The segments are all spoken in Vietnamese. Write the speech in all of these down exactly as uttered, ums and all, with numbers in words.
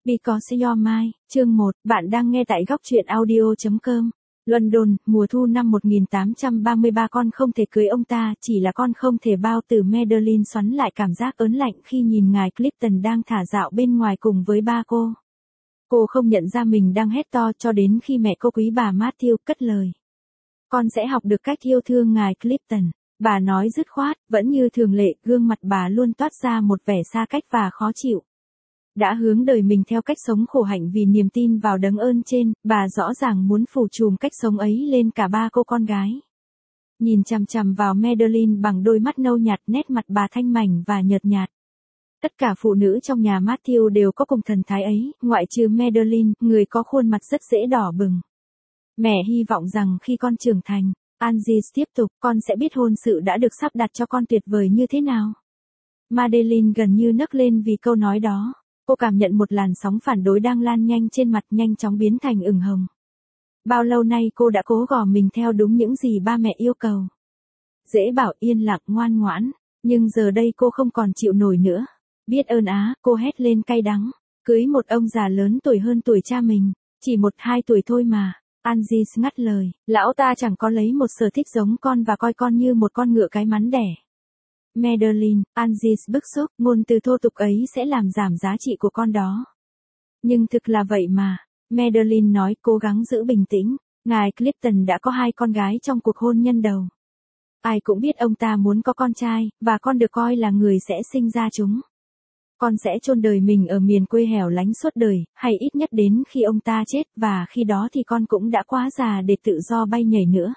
Because You're Mine, chương một, bạn đang nghe tại góc truyện audio chấm com. London, mùa thu năm một nghìn tám trăm ba mươi ba. Con không thể cưới ông ta, chỉ là con không thể bao tử. Madeline xoắn lại cảm giác ớn lạnh khi nhìn ngài Clifton đang thả dạo bên ngoài cùng với ba cô. Cô không nhận ra mình đang hét to cho đến khi mẹ cô quý bà Matthew cất lời. Con sẽ học được cách yêu thương ngài Clifton. Bà nói dứt khoát, vẫn như thường lệ, gương mặt bà luôn toát ra một vẻ xa cách và khó chịu. Đã hướng đời mình theo cách sống khổ hạnh vì niềm tin vào đấng ơn trên, bà rõ ràng muốn phủ trùm cách sống ấy lên cả ba cô con gái. Nhìn chằm chằm vào Madeline bằng đôi mắt nâu nhạt, nét mặt bà thanh mảnh và nhợt nhạt. Tất cả phụ nữ trong nhà Matthew đều có cùng thần thái ấy, ngoại trừ Madeline, người có khuôn mặt rất dễ đỏ bừng. Mẹ hy vọng rằng khi con trưởng thành, Angie tiếp tục, con sẽ biết hôn sự đã được sắp đặt cho con tuyệt vời như thế nào. Madeline gần như nấc lên vì câu nói đó. Cô cảm nhận một làn sóng phản đối đang lan nhanh trên mặt, nhanh chóng biến thành ửng hồng. Bao lâu nay cô đã cố gò mình theo đúng những gì ba mẹ yêu cầu. Dễ bảo, yên lặng, ngoan ngoãn, nhưng giờ đây cô không còn chịu nổi nữa. Biết ơn á, cô hét lên cay đắng. Cưới một ông già lớn tuổi hơn tuổi cha mình, chỉ một hai tuổi thôi mà. Angie ngắt lời, lão ta chẳng có lấy một sở thích giống con và coi con như một con ngựa cái mắn đẻ. Madeline, Angie bức xúc, ngôn từ thô tục ấy sẽ làm giảm giá trị của con đó. Nhưng thực là vậy mà, Madeline nói, cố gắng giữ bình tĩnh. Ngài Clifton đã có hai con gái trong cuộc hôn nhân đầu. Ai cũng biết ông ta muốn có con trai, và con được coi là người sẽ sinh ra chúng. Con sẽ chôn đời mình ở miền quê hẻo lánh suốt đời, hay ít nhất đến khi ông ta chết, và khi đó thì con cũng đã quá già để tự do bay nhảy nữa.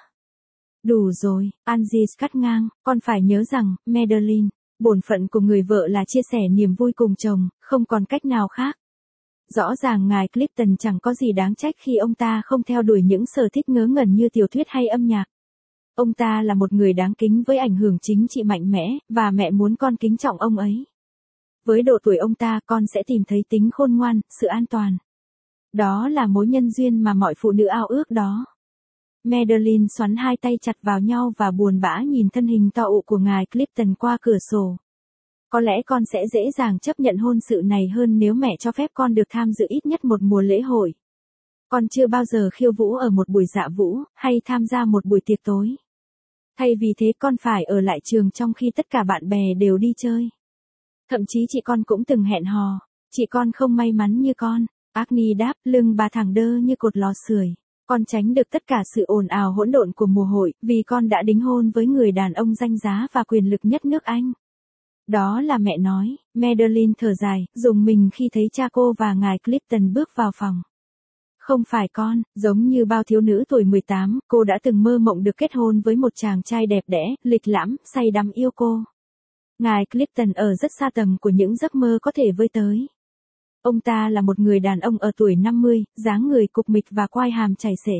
Đủ rồi, Angie cắt ngang, con phải nhớ rằng, Madeline, bổn phận của người vợ là chia sẻ niềm vui cùng chồng, không còn cách nào khác. Rõ ràng ngài Clifton chẳng có gì đáng trách khi ông ta không theo đuổi những sở thích ngớ ngẩn như tiểu thuyết hay âm nhạc. Ông ta là một người đáng kính với ảnh hưởng chính trị mạnh mẽ, và mẹ muốn con kính trọng ông ấy. Với độ tuổi ông ta, con sẽ tìm thấy tính khôn ngoan, sự an toàn. Đó là mối nhân duyên mà mọi phụ nữ ao ước đó. Madeline xoắn hai tay chặt vào nhau và buồn bã nhìn thân hình to ụ của ngài Clifton qua cửa sổ. Có lẽ con sẽ dễ dàng chấp nhận hôn sự này hơn nếu mẹ cho phép con được tham dự ít nhất một mùa lễ hội. Con chưa bao giờ khiêu vũ ở một buổi dạ vũ, hay tham gia một buổi tiệc tối. Thay vì thế con phải ở lại trường trong khi tất cả bạn bè đều đi chơi. Thậm chí chị con cũng từng hẹn hò, chị con không may mắn như con. Agnes đáp, lưng bà thẳng đơ như cột lò sưởi. Con tránh được tất cả sự ồn ào hỗn độn của mùa hội, vì con đã đính hôn với người đàn ông danh giá và quyền lực nhất nước Anh. Đó là mẹ nói. Madeline thở dài, rùng mình khi thấy cha cô và ngài Clifton bước vào phòng. Không phải con, giống như bao thiếu nữ tuổi mười tám, cô đã từng mơ mộng được kết hôn với một chàng trai đẹp đẽ, lịch lãm, say đắm yêu cô. Ngài Clifton ở rất xa tầm của những giấc mơ có thể với tới. Ông ta là một người đàn ông ở tuổi năm mươi, dáng người cục mịch và quai hàm chảy xể.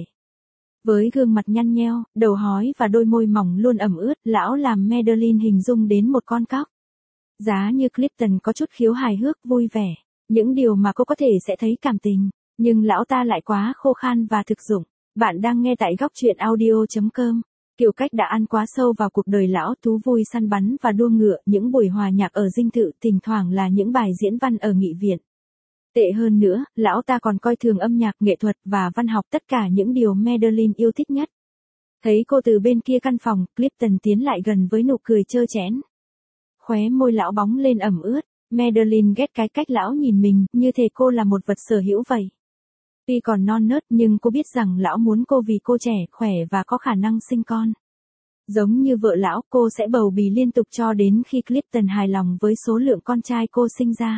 Với gương mặt nhăn nheo, đầu hói và đôi môi mỏng luôn ẩm ướt, lão làm Madeline hình dung đến một con cóc. Giá như Clifton có chút khiếu hài hước, vui vẻ, những điều mà cô có thể sẽ thấy cảm tình, nhưng lão ta lại quá khô khan và thực dụng. Bạn đang nghe tại góc truyện audio chấm com. Kiều Cách đã ăn quá sâu vào cuộc đời lão, thú vui săn bắn và đua ngựa, những buổi hòa nhạc ở dinh thự, thỉnh thoảng là những bài diễn văn ở nghị viện. Tệ hơn nữa, lão ta còn coi thường âm nhạc, nghệ thuật và văn học, tất cả những điều Madeline yêu thích nhất. Thấy cô từ bên kia căn phòng, Clifton tiến lại gần với nụ cười trơ trẽn. Khóe môi lão bóng lên ẩm ướt, Madeline ghét cái cách lão nhìn mình, như thể cô là một vật sở hữu vậy. Tuy còn non nớt nhưng cô biết rằng lão muốn cô vì cô trẻ, khỏe và có khả năng sinh con. Giống như vợ lão, cô sẽ bầu bì liên tục cho đến khi Clifton hài lòng với số lượng con trai cô sinh ra.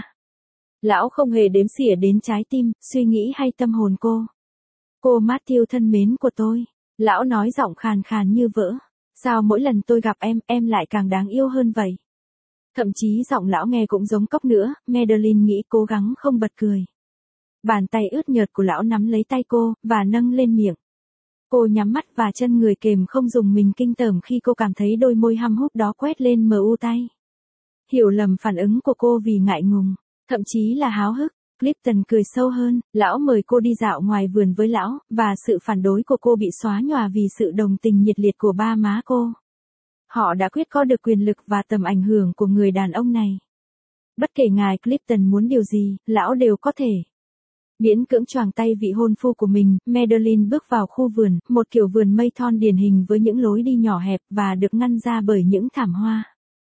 Lão không hề đếm xỉa đến trái tim, suy nghĩ hay tâm hồn cô. Cô Matthew thân mến của tôi. Lão nói giọng khàn khàn như vỡ. Sao mỗi lần tôi gặp em, em lại càng đáng yêu hơn vậy? Thậm chí giọng lão nghe cũng giống cóc nữa, Madeline nghĩ, cố gắng không bật cười. Bàn tay ướt nhợt của lão nắm lấy tay cô, và nâng lên miệng. Cô nhắm mắt và chân người kềm không dùng mình kinh tởm khi cô cảm thấy đôi môi hăm hút đó quét lên mờ u tay. Hiểu lầm phản ứng của cô vì ngại ngùng, thậm chí là háo hức. Clifton cười sâu hơn, lão mời cô đi dạo ngoài vườn với lão, và sự phản đối của cô bị xóa nhòa vì sự đồng tình nhiệt liệt của ba má cô. Họ đã quyết có được quyền lực và tầm ảnh hưởng của người đàn ông này. Bất kể ngài Clifton muốn điều gì, lão đều có thể. Miễn cưỡng choàng tay vị hôn phu của mình, Madeline bước vào khu vườn, một kiểu vườn mây thon điển hình với những lối đi nhỏ hẹp và được ngăn ra bởi những thảm hoa.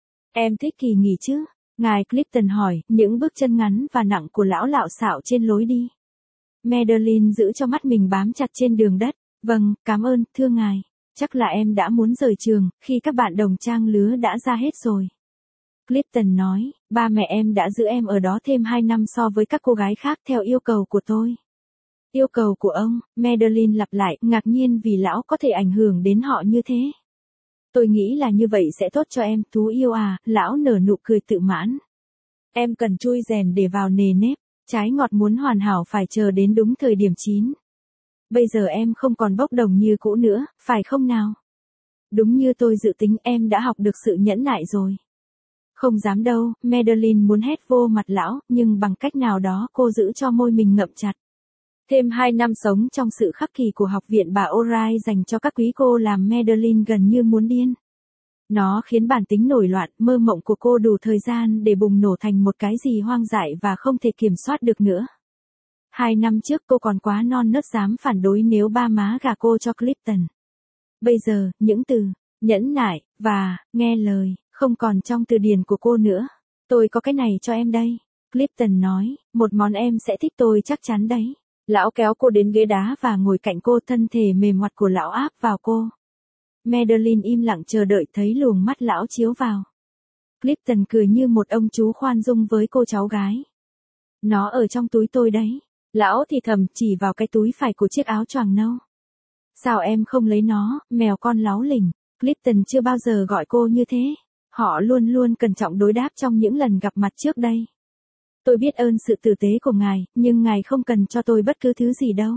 Em thích kỳ nghỉ chứ? Ngài Clifton hỏi, những bước chân ngắn và nặng của lão lạo xạo trên lối đi. Madeline giữ cho mắt mình bám chặt trên đường đất. Vâng, cảm ơn, thưa ngài. Chắc là em đã muốn rời trường, khi các bạn đồng trang lứa đã ra hết rồi. Clifton nói, ba mẹ em đã giữ em ở đó thêm hai năm so với các cô gái khác theo yêu cầu của tôi. Yêu cầu của ông, Madeline lặp lại, ngạc nhiên vì lão có thể ảnh hưởng đến họ như thế. Tôi nghĩ là như vậy sẽ tốt cho em, thú yêu à, lão nở nụ cười tự mãn. Em cần chui rèn để vào nề nếp, trái ngọt muốn hoàn hảo phải chờ đến đúng thời điểm chín. Bây giờ em không còn bốc đồng như cũ nữa, phải không nào? Đúng như tôi dự tính, em đã học được sự nhẫn nại rồi. Không dám đâu, Madeline muốn hét vô mặt lão, nhưng bằng cách nào đó cô giữ cho môi mình ngậm chặt. Thêm hai năm sống trong sự khắc kỷ của học viện bà O'Reilly dành cho các quý cô làm Madeline gần như muốn điên. Nó khiến bản tính nổi loạn, mơ mộng của cô đủ thời gian để bùng nổ thành một cái gì hoang dại và không thể kiểm soát được nữa. Hai năm trước cô còn quá non nớt dám phản đối nếu ba má gả cô cho Clifton. Bây giờ, những từ, nhẫn nại, và, nghe lời, không còn trong từ điển của cô nữa. Tôi có cái này cho em đây. Clifton nói, một món em sẽ thích tôi chắc chắn đấy. Lão kéo cô đến ghế đá và ngồi cạnh cô, thân thể mềm ngoặt của lão áp vào cô. Madeline im lặng chờ đợi thấy luồng mắt lão chiếu vào. Clifton cười như một ông chú khoan dung với cô cháu gái. Nó ở trong túi tôi đấy. Lão thì thầm chỉ vào cái túi phải của chiếc áo choàng nâu. Sao em không lấy nó, mèo con láu lỉnh. Clifton chưa bao giờ gọi cô như thế. Họ luôn luôn cẩn trọng đối đáp trong những lần gặp mặt trước đây. Tôi biết ơn sự tử tế của ngài, nhưng ngài không cần cho tôi bất cứ thứ gì đâu.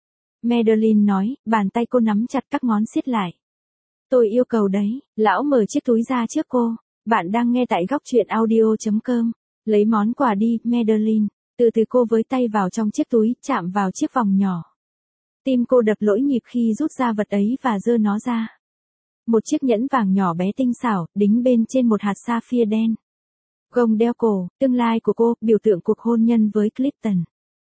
Madeline nói, bàn tay cô nắm chặt các ngón siết lại. Tôi yêu cầu đấy, lão mở chiếc túi ra trước cô. Bạn đang nghe tại góc truyện audio chấm com. Lấy món quà đi, Madeline. Từ từ cô với tay vào trong chiếc túi, chạm vào chiếc vòng nhỏ. Tim cô đập lỗi nhịp khi rút ra vật ấy và giơ nó ra. Một chiếc nhẫn vàng nhỏ bé tinh xảo, đính bên trên một hạt sapphire đen. Gông đeo cổ, tương lai của cô, biểu tượng cuộc hôn nhân với Clifton.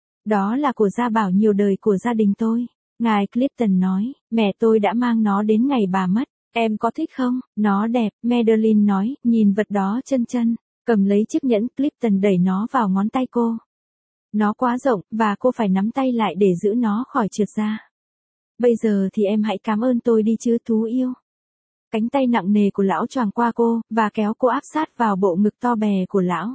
Đó là của gia bảo nhiều đời của gia đình tôi. Ngài Clifton nói, mẹ tôi đã mang nó đến ngày bà mất. Em có thích không? Nó đẹp, Madeline nói, nhìn vật đó chân chân. Cầm lấy chiếc nhẫn, Clifton đẩy nó vào ngón tay cô. Nó quá rộng, và cô phải nắm tay lại để giữ nó khỏi trượt ra. Bây giờ thì em hãy cảm ơn tôi đi chứ, thú yêu. Cánh tay nặng nề của lão choàng qua cô, và kéo cô áp sát vào bộ ngực to bè của lão.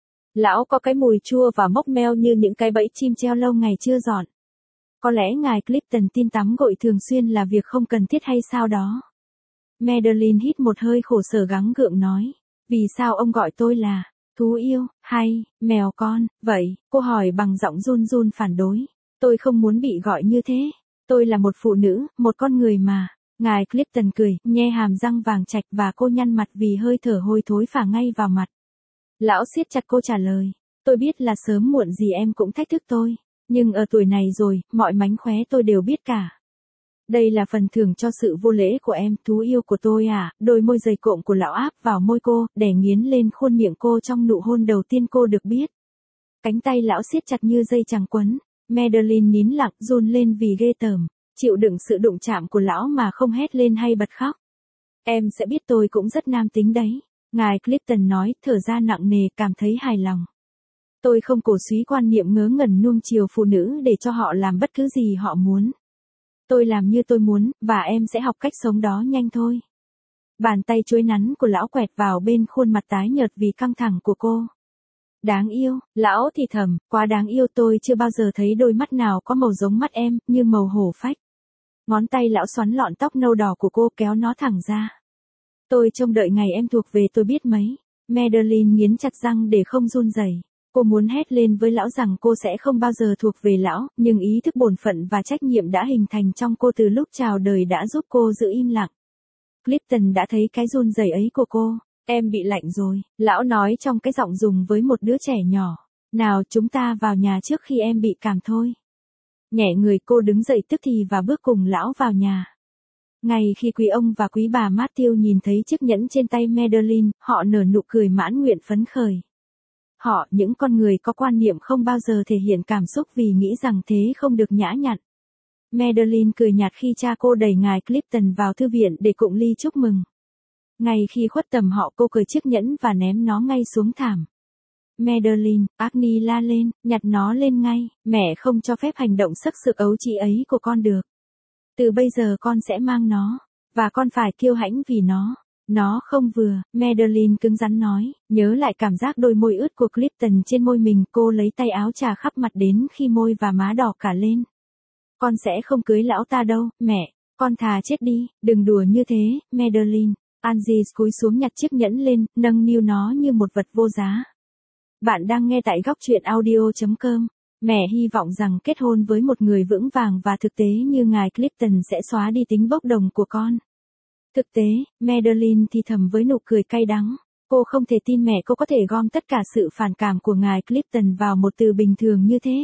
Lão có cái mùi chua và mốc meo như những cái bẫy chim treo lâu ngày chưa dọn. Có lẽ ngài Clifton tin tắm gội thường xuyên là việc không cần thiết hay sao đó. Madeline hít một hơi khổ sở gắng gượng nói. Vì sao ông gọi tôi là thú yêu, hay, mèo con, vậy? Cô hỏi bằng giọng run run phản đối. Tôi không muốn bị gọi như thế. Tôi là một phụ nữ, một con người mà. Ngài Clifton cười, nhe hàm răng vàng chạch và cô nhăn mặt vì hơi thở hôi thối phả ngay vào mặt. Lão siết chặt cô trả lời. Tôi biết là sớm muộn gì em cũng thách thức tôi. Nhưng ở tuổi này rồi, mọi mánh khóe tôi đều biết cả. Đây là phần thưởng cho sự vô lễ của em, thú yêu của tôi à. Đôi môi dày cộm của lão áp vào môi cô, đè nghiến lên khuôn miệng cô trong nụ hôn đầu tiên cô được biết. Cánh tay lão siết chặt như dây chằng quấn. Madeline nín lặng, run lên vì ghê tởm. Chịu đựng sự đụng chạm của lão mà không hét lên hay bật khóc. Em sẽ biết tôi cũng rất nam tính đấy. Ngài Clifton nói, thở ra nặng nề, cảm thấy hài lòng. Tôi không cổ suý quan niệm ngớ ngẩn nuông chiều phụ nữ để cho họ làm bất cứ gì họ muốn. Tôi làm như tôi muốn, và em sẽ học cách sống đó nhanh thôi. Bàn tay chuối nắn của lão quẹt vào bên khuôn mặt tái nhợt vì căng thẳng của cô. Đáng yêu, lão thì thầm, quá đáng yêu, tôi chưa bao giờ thấy đôi mắt nào có màu giống mắt em, như màu hổ phách. Ngón tay lão xoắn lọn tóc nâu đỏ của cô, kéo nó thẳng ra. Tôi trông đợi ngày em thuộc về tôi biết mấy. Madeline nghiến chặt răng để không run rẩy. Cô muốn hét lên với lão rằng cô sẽ không bao giờ thuộc về lão, nhưng ý thức bổn phận và trách nhiệm đã hình thành trong cô từ lúc chào đời đã giúp cô giữ im lặng. Clifton đã thấy cái run rẩy ấy của cô. Em bị lạnh rồi, lão nói trong cái giọng dùng với một đứa trẻ nhỏ. Nào chúng ta vào nhà trước khi em bị cảm thôi. Nhẹ người cô đứng dậy tức thì và bước cùng lão vào nhà. Ngay khi quý ông và quý bà Matthew nhìn thấy chiếc nhẫn trên tay Madeline, họ nở nụ cười mãn nguyện phấn khởi. Họ, những con người có quan niệm không bao giờ thể hiện cảm xúc vì nghĩ rằng thế không được nhã nhặn. Madeline cười nhạt khi cha cô đẩy ngài Clifton vào thư viện để cụng ly chúc mừng. Ngay khi khuất tầm họ cô cởi chiếc nhẫn và ném nó ngay xuống thảm. Madeline, Agnes la lên, nhặt nó lên ngay, mẹ không cho phép hành động sắc sược ấu trĩ ấy của con được. Từ bây giờ con sẽ mang nó, và con phải kiêu hãnh vì nó. Nó không vừa, Madeline cứng rắn nói, nhớ lại cảm giác đôi môi ướt của Clifton trên môi mình, cô lấy tay áo chà khắp mặt đến khi môi và má đỏ cả lên. Con sẽ không cưới lão ta đâu, mẹ, con thà chết đi, đừng đùa như thế, Madeline. Angie cúi xuống nhặt chiếc nhẫn lên, nâng niu nó như một vật vô giá. Bạn đang nghe tại góc truyện audio chấm com. Mẹ hy vọng rằng kết hôn với một người vững vàng và thực tế như ngài Clifton sẽ xóa đi tính bốc đồng của con. Thực tế, Madeline thì thầm với nụ cười cay đắng. Cô không thể tin mẹ cô có thể gom tất cả sự phản cảm của ngài Clifton vào một từ bình thường như thế.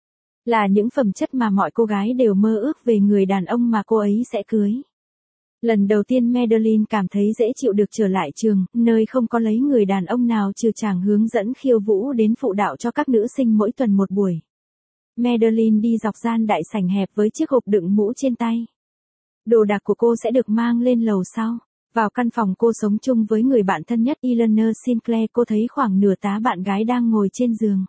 Là những phẩm chất mà mọi cô gái đều mơ ước về người đàn ông mà cô ấy sẽ cưới. Lần đầu tiên Madeline cảm thấy dễ chịu được trở lại trường, nơi không có lấy người đàn ông nào trừ chàng hướng dẫn khiêu vũ đến phụ đạo cho các nữ sinh mỗi tuần một buổi. Madeline đi dọc gian đại sảnh hẹp với chiếc hộp đựng mũ trên tay. Đồ đạc của cô sẽ được mang lên lầu sau. Vào căn phòng cô sống chung với người bạn thân nhất Eleanor Sinclair, cô thấy khoảng nửa tá bạn gái đang ngồi trên giường.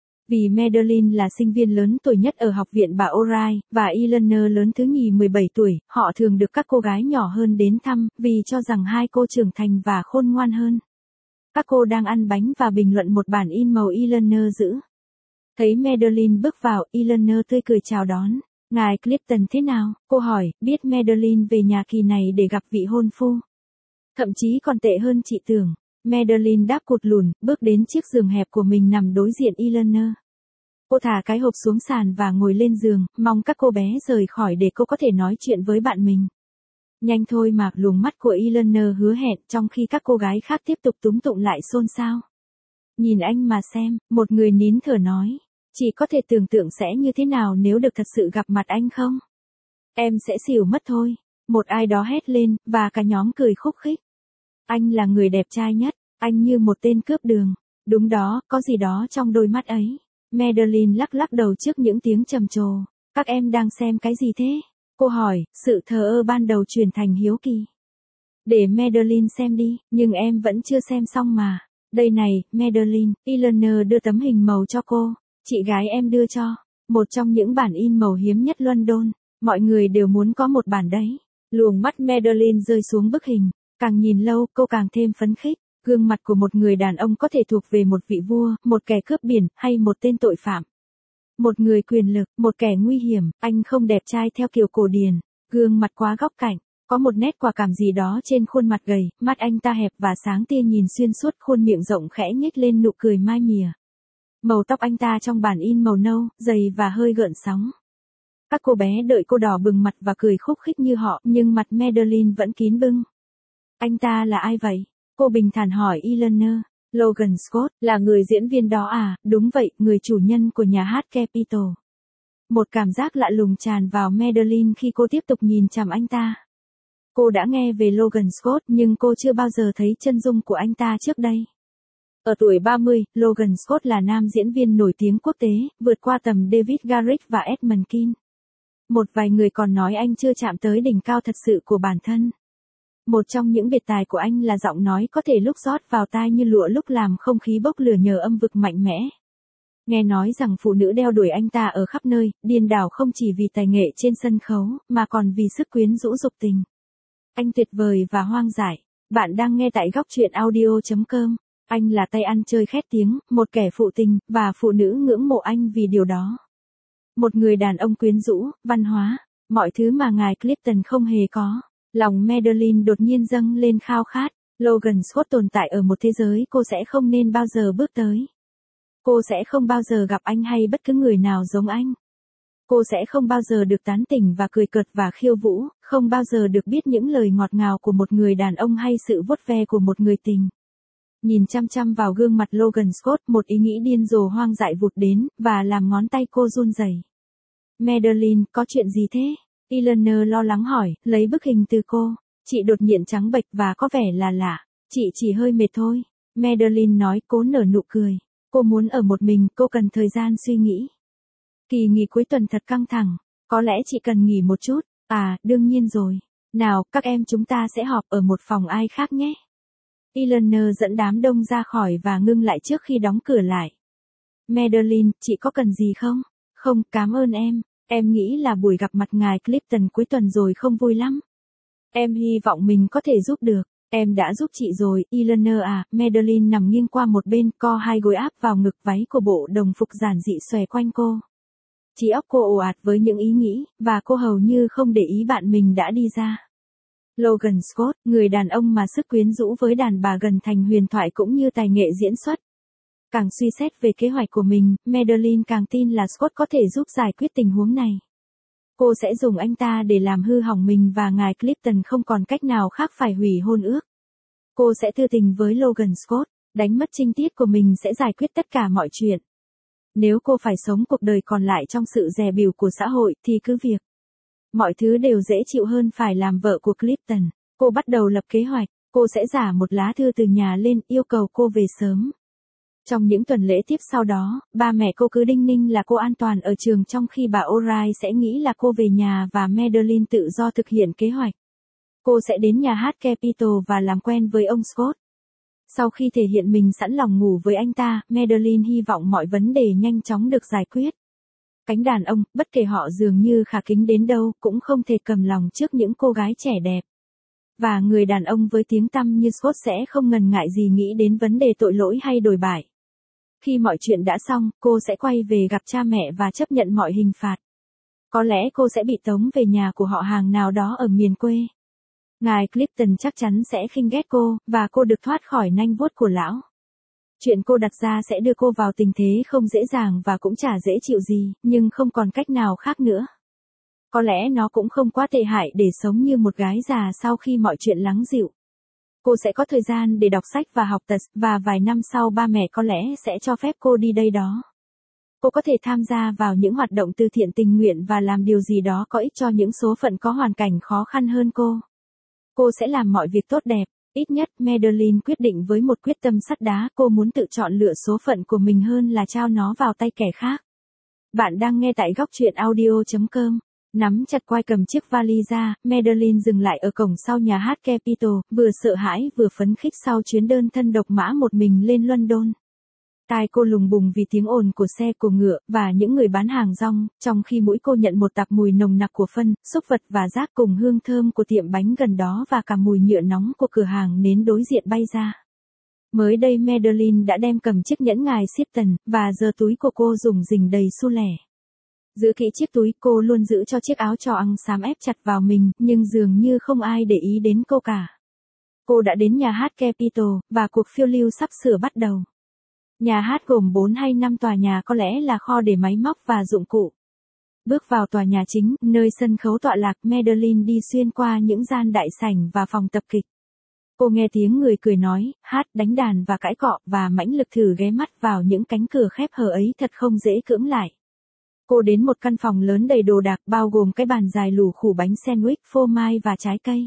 Vì Madeline là sinh viên lớn tuổi nhất ở học viện bà O'Reilly, và Eleanor lớn thứ nhì mười bảy tuổi, họ thường được các cô gái nhỏ hơn đến thăm, vì cho rằng hai cô trưởng thành và khôn ngoan hơn. Các cô đang ăn bánh và bình luận một bản in màu Eleanor giữ. Thấy Madeline bước vào, Eleanor tươi cười chào đón. Ngài Clifton thế nào? Cô hỏi, biết Madeline về nhà kỳ này để gặp vị hôn phu. Thậm chí còn tệ hơn chị tưởng. Madeline đáp cụt lùn, bước đến chiếc giường hẹp của mình nằm đối diện Eleanor. Cô thả cái hộp xuống sàn và ngồi lên giường, mong các cô bé rời khỏi để cô có thể nói chuyện với bạn mình. Nhanh thôi mà, luồng mắt của Eleanor hứa hẹn, trong khi các cô gái khác tiếp tục túm tụng lại xôn xao. Nhìn anh mà xem, một người nín thở nói. Chị có thể tưởng tượng sẽ như thế nào nếu được thật sự gặp mặt anh không? Em sẽ xỉu mất thôi. Một ai đó hét lên, và cả nhóm cười khúc khích. Anh là người đẹp trai nhất, anh như một tên cướp đường. Đúng đó, có gì đó trong đôi mắt ấy. Madeline lắc lắc đầu trước những tiếng trầm trồ. Các em đang xem cái gì thế? Cô hỏi, sự thờ ơ ban đầu chuyển thành hiếu kỳ. Để Madeline xem đi, nhưng em vẫn chưa xem xong mà. Đây này, Madeline, Eleanor đưa tấm hình màu cho cô. Chị gái em đưa cho. Một trong những bản in màu hiếm nhất London. Mọi người đều muốn có một bản đấy. Luồng mắt Madeline rơi xuống bức hình. Càng nhìn lâu, cô càng thêm phấn khích. Gương mặt của một người đàn ông có thể thuộc về một vị vua, một kẻ cướp biển, hay một tên tội phạm. Một người quyền lực, một kẻ nguy hiểm. Anh không đẹp trai theo kiểu cổ điển. Gương mặt quá góc cạnh. Có một nét quả cảm gì đó trên khuôn mặt gầy. Mắt anh ta hẹp và sáng tia nhìn xuyên suốt, khuôn miệng rộng khẽ nhếch lên nụ cười mai mỉa. Màu tóc anh ta trong bản in màu nâu, dày và hơi gợn sóng. Các cô bé đợi cô đỏ bừng mặt và cười khúc khích như họ, nhưng mặt Madeline vẫn kín bưng. Anh ta là ai vậy? Cô bình thản hỏi Eleanor. Logan Scott, là người diễn viên đó à? Đúng vậy, người chủ nhân của nhà hát Capitol. Một cảm giác lạ lùng tràn vào Madeline khi cô tiếp tục nhìn chằm anh ta. Cô đã nghe về Logan Scott nhưng cô chưa bao giờ thấy chân dung của anh ta trước đây. Ở tuổi ba mươi, Logan Scott là nam diễn viên nổi tiếng quốc tế, vượt qua tầm David Garrick và Edmund Kean. Một vài người còn nói anh chưa chạm tới đỉnh cao thật sự của bản thân. Một trong những biệt tài của anh là giọng nói có thể lúc rót vào tai như lụa lúc làm không khí bốc lửa nhờ âm vực mạnh mẽ. Nghe nói rằng phụ nữ đeo đuổi anh ta ở khắp nơi, điên đảo không chỉ vì tài nghệ trên sân khấu, mà còn vì sức quyến rũ dục tình. Anh tuyệt vời và hoang dại. Bạn đang nghe tại góc truyện audio chấm com. Anh là tay ăn chơi khét tiếng, một kẻ phụ tình, và phụ nữ ngưỡng mộ anh vì điều đó. Một người đàn ông quyến rũ, văn hóa, mọi thứ mà ngài Clifton không hề có. Lòng Madeline đột nhiên dâng lên khao khát. Logan Scott tồn tại ở một thế giới cô sẽ không nên bao giờ bước tới. Cô sẽ không bao giờ gặp anh hay bất cứ người nào giống anh. Cô sẽ không bao giờ được tán tỉnh và cười cợt và khiêu vũ, không bao giờ được biết những lời ngọt ngào của một người đàn ông hay sự vuốt ve của một người tình. Nhìn chăm chăm vào gương mặt Logan Scott, một ý nghĩ điên rồ hoang dại vụt đến, và làm ngón tay cô run rẩy. Madeline, có chuyện gì thế? Eleanor lo lắng hỏi, lấy bức hình từ cô. Chị đột nhiên trắng bệch và có vẻ là lạ. Chị chỉ hơi mệt thôi. Madeline nói, cố nở nụ cười. Cô muốn ở một mình, cô cần thời gian suy nghĩ. Kỳ nghỉ cuối tuần thật căng thẳng, có lẽ chị cần nghỉ một chút. À, đương nhiên rồi. Nào, các em chúng ta sẽ họp ở một phòng ai khác nhé. Eleanor dẫn đám đông ra khỏi và ngưng lại trước khi đóng cửa lại. Madeline, chị có cần gì không? Không, cảm ơn em. Em nghĩ là buổi gặp mặt ngài Clifton cuối tuần rồi không vui lắm. Em hy vọng mình có thể giúp được. Em đã giúp chị rồi, Eleanor à. Madeline nằm nghiêng qua một bên, co hai gối áp vào ngực, váy của bộ đồng phục giản dị xòe quanh cô. Trí óc cô ồ ạt với những ý nghĩ, và cô hầu như không để ý bạn mình đã đi ra. Logan Scott, người đàn ông mà sức quyến rũ với đàn bà gần thành huyền thoại cũng như tài nghệ diễn xuất. Càng suy xét về kế hoạch của mình, Madeline càng tin là Scott có thể giúp giải quyết tình huống này. Cô sẽ dùng anh ta để làm hư hỏng mình và ngài Clifton không còn cách nào khác phải hủy hôn ước. Cô sẽ tư tình với Logan Scott, đánh mất trinh tiết của mình sẽ giải quyết tất cả mọi chuyện. Nếu cô phải sống cuộc đời còn lại trong sự dè bỉu của xã hội thì cứ việc. Mọi thứ đều dễ chịu hơn phải làm vợ của Clifton. Cô bắt đầu lập kế hoạch, cô sẽ giả một lá thư từ nhà lên yêu cầu cô về sớm. Trong những tuần lễ tiếp sau đó, ba mẹ cô cứ đinh ninh là cô an toàn ở trường trong khi bà O'Reilly sẽ nghĩ là cô về nhà và Madeline tự do thực hiện kế hoạch. Cô sẽ đến nhà hát Capitol và làm quen với ông Scott. Sau khi thể hiện mình sẵn lòng ngủ với anh ta, Madeline hy vọng mọi vấn đề nhanh chóng được giải quyết. Cánh đàn ông, bất kể họ dường như khả kính đến đâu, cũng không thể cầm lòng trước những cô gái trẻ đẹp. Và người đàn ông với tiếng tăm như Scott sẽ không ngần ngại gì nghĩ đến vấn đề tội lỗi hay đồi bại. Khi mọi chuyện đã xong, cô sẽ quay về gặp cha mẹ và chấp nhận mọi hình phạt. Có lẽ cô sẽ bị tống về nhà của họ hàng nào đó ở miền quê. Ngài Clifton chắc chắn sẽ khinh ghét cô, và cô được thoát khỏi nanh vuốt của lão. Chuyện cô đặt ra sẽ đưa cô vào tình thế không dễ dàng và cũng chả dễ chịu gì, nhưng không còn cách nào khác nữa. Có lẽ nó cũng không quá tệ hại để sống như một gái già sau khi mọi chuyện lắng dịu. Cô sẽ có thời gian để đọc sách và học tập, và vài năm sau ba mẹ có lẽ sẽ cho phép cô đi đây đó. Cô có thể tham gia vào những hoạt động từ thiện tình nguyện và làm điều gì đó có ích cho những số phận có hoàn cảnh khó khăn hơn cô. Cô sẽ làm mọi việc tốt đẹp. Ít nhất, Madeline quyết định với một quyết tâm sắt đá, cô muốn tự chọn lựa số phận của mình hơn là trao nó vào tay kẻ khác. Bạn đang nghe tại góc truyện audio chấm com. Nắm chặt quai cầm chiếc vali ra, Madeline dừng lại ở cổng sau nhà hát Capitol, vừa sợ hãi vừa phấn khích sau chuyến đơn thân độc mã một mình lên London. Tai cô lùng bùng vì tiếng ồn của xe của ngựa, và những người bán hàng rong, trong khi mũi cô nhận một tạp mùi nồng nặc của phân, xúc vật và rác cùng hương thơm của tiệm bánh gần đó và cả mùi nhựa nóng của cửa hàng nến đối diện bay ra. Mới đây Madeline đã đem cầm chiếc nhẫn ngài Sifton, và giờ túi của cô dùng rình đầy xu lẻ. Giữ kỹ chiếc túi, cô luôn giữ cho chiếc áo choàng xám ép chặt vào mình, nhưng dường như không ai để ý đến cô cả. Cô đã đến nhà hát Capitol, và cuộc phiêu lưu sắp sửa bắt đầu. Nhà hát gồm bốn hay năm tòa nhà, có lẽ là kho để máy móc và dụng cụ. Bước vào tòa nhà chính, nơi sân khấu tọa lạc, Madeline đi xuyên qua những gian đại sảnh và phòng tập kịch. Cô nghe tiếng người cười nói, hát, đánh đàn và cãi cọ, và mãnh lực thử ghé mắt vào những cánh cửa khép hờ ấy thật không dễ cưỡng lại. Cô đến một căn phòng lớn đầy đồ đạc, bao gồm cái bàn dài lù khủ bánh sandwich, phô mai và trái cây.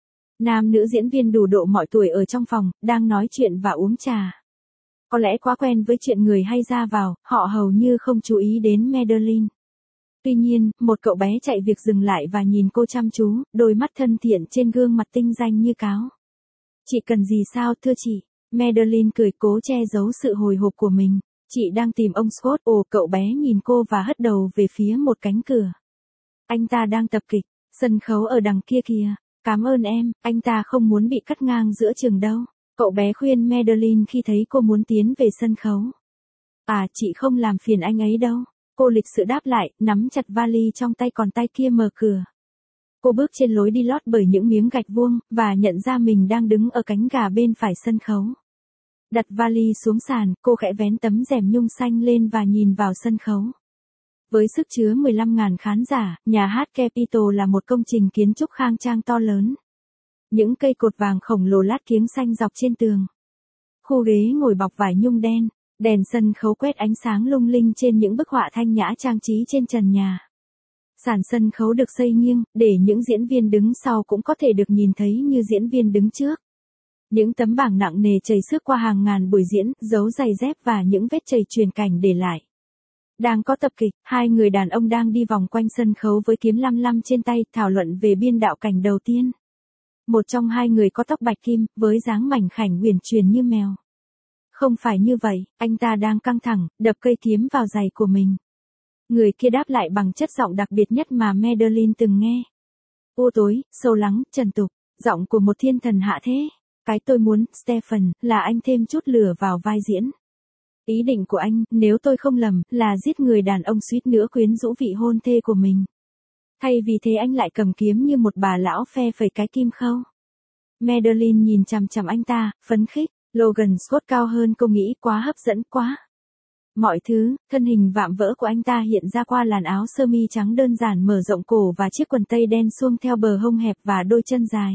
Nam nữ diễn viên đủ độ mọi tuổi ở trong phòng, đang nói chuyện và uống trà. Có lẽ quá quen với chuyện người hay ra vào, họ hầu như không chú ý đến Madeline. Tuy nhiên, một cậu bé chạy việc dừng lại và nhìn cô chăm chú, đôi mắt thân thiện trên gương mặt tinh danh như cáo. Chị cần gì sao, thưa chị? Madeline cười cố che giấu sự hồi hộp của mình. Chị đang tìm ông Scott. Ồ, cậu bé nhìn cô và hất đầu về phía một cánh cửa. Anh ta đang tập kịch, sân khấu ở đằng kia kìa. Cảm ơn em, anh ta không muốn bị cắt ngang giữa chừng đâu. Cậu bé khuyên Madeline khi thấy cô muốn tiến về sân khấu. À, chị không làm phiền anh ấy đâu. Cô lịch sự đáp lại, nắm chặt vali trong tay còn tay kia mở cửa. Cô bước trên lối đi lót bởi những miếng gạch vuông, và nhận ra mình đang đứng ở cánh gà bên phải sân khấu. Đặt vali xuống sàn, cô khẽ vén tấm rèm nhung xanh lên và nhìn vào sân khấu. Với sức chứa mười lăm nghìn khán giả, nhà hát Capitol là một công trình kiến trúc khang trang to lớn. Những cây cột vàng khổng lồ lát kiếng xanh dọc trên tường. Khu ghế ngồi bọc vải nhung đen, đèn sân khấu quét ánh sáng lung linh trên những bức họa thanh nhã trang trí trên trần nhà. Sàn sân khấu được xây nghiêng, để những diễn viên đứng sau cũng có thể được nhìn thấy như diễn viên đứng trước. Những tấm bảng nặng nề chảy xước qua hàng ngàn buổi diễn, dấu giày dép và những vết chảy truyền cảnh để lại. Đang có tập kịch, hai người đàn ông đang đi vòng quanh sân khấu với kiếm lăm lăm trên tay, thảo luận về biên đạo cảnh đầu tiên. Một trong hai người có tóc bạch kim, với dáng mảnh khảnh uyển chuyển như mèo. Không phải như vậy, anh ta đang căng thẳng, đập cây kiếm vào giày của mình. Người kia đáp lại bằng chất giọng đặc biệt nhất mà Madeline từng nghe. U tối, sâu lắng, trần tục, giọng của một thiên thần hạ thế. Cái tôi muốn, Stephen, là anh thêm chút lửa vào vai diễn. Ý định của anh, nếu tôi không lầm, là giết người đàn ông suýt nữa quyến rũ vị hôn thê của mình. Thay vì thế anh lại cầm kiếm như một bà lão phe phẩy cái kim khâu. Madeline nhìn chằm chằm anh ta, phấn khích. Logan Scott cao hơn cô nghĩ, quá hấp dẫn quá. Mọi thứ, thân hình vạm vỡ của anh ta hiện ra qua làn áo sơ mi trắng đơn giản mở rộng cổ và chiếc quần tây đen suông theo bờ hông hẹp và đôi chân dài.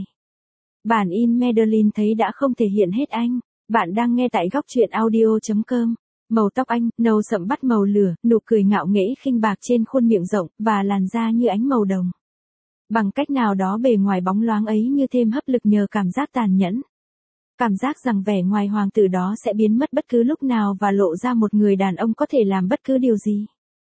Bản in Madeline thấy đã không thể hiện hết anh. Bạn đang nghe tại góc truyện audio chấm com. Màu tóc anh, nâu sậm bắt màu lửa, nụ cười ngạo nghễ khinh bạc trên khuôn miệng rộng, và làn da như ánh màu đồng. Bằng cách nào đó bề ngoài bóng loáng ấy như thêm hấp lực nhờ cảm giác tàn nhẫn. Cảm giác rằng vẻ ngoài hoàng tử đó sẽ biến mất bất cứ lúc nào và lộ ra một người đàn ông có thể làm bất cứ điều gì.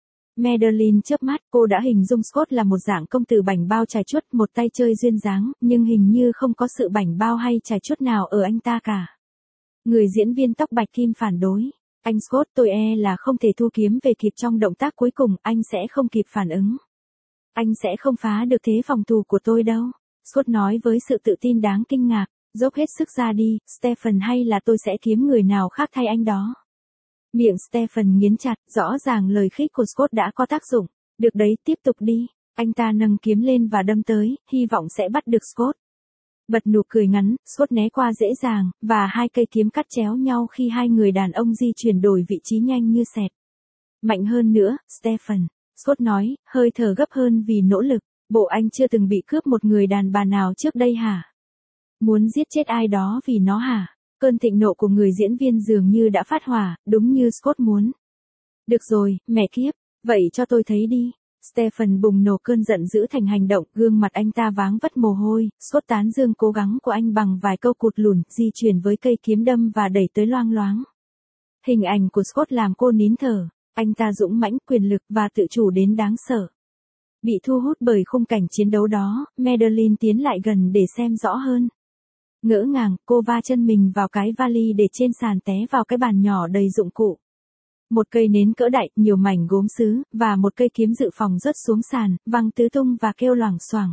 Madeline chớp mắt, cô đã hình dung Scott là một dạng công tử bảnh bao trải chuốt, một tay chơi duyên dáng, nhưng hình như không có sự bảnh bao hay trải chuốt nào ở anh ta cả. Người diễn viên tóc bạch kim phản đối. Anh Scott, tôi e là không thể thu kiếm về kịp trong động tác cuối cùng, anh sẽ không kịp phản ứng. Anh sẽ không phá được thế phòng thủ của tôi đâu. Scott nói với sự tự tin đáng kinh ngạc. Dốc hết sức ra đi, Stephen, hay là tôi sẽ kiếm người nào khác thay anh đó. Miệng Stephen nghiến chặt, rõ ràng lời khích của Scott đã có tác dụng. Được đấy, tiếp tục đi. Anh ta nâng kiếm lên và đâm tới, hy vọng sẽ bắt được Scott. Bật nụ cười ngắn, Scott né qua dễ dàng, và hai cây kiếm cắt chéo nhau khi hai người đàn ông di chuyển đổi vị trí nhanh như xẹt. Mạnh hơn nữa, Stephen, Scott nói, hơi thở gấp hơn vì nỗ lực. Bộ anh chưa từng bị cướp một người đàn bà nào trước đây hả? Muốn giết chết ai đó vì nó hả? Cơn thịnh nộ của người diễn viên dường như đã phát hỏa, đúng như Scott muốn. Được rồi, mẹ kiếp, vậy cho tôi thấy đi. Stephen bùng nổ cơn giận dữ thành hành động, gương mặt anh ta váng vất mồ hôi, Scott tán dương cố gắng của anh bằng vài câu cụt lùn, di chuyển với cây kiếm đâm và đẩy tới loang loáng. Hình ảnh của Scott làm cô nín thở, anh ta dũng mãnh, quyền lực và tự chủ đến đáng sợ. Bị thu hút bởi khung cảnh chiến đấu đó, Madeline tiến lại gần để xem rõ hơn. Ngỡ ngàng, cô va chân mình vào cái vali để trên sàn té vào cái bàn nhỏ đầy dụng cụ. Một cây nến cỡ đại, nhiều mảnh gốm sứ, và một cây kiếm dự phòng rớt xuống sàn, văng tứ tung và kêu loảng xoảng.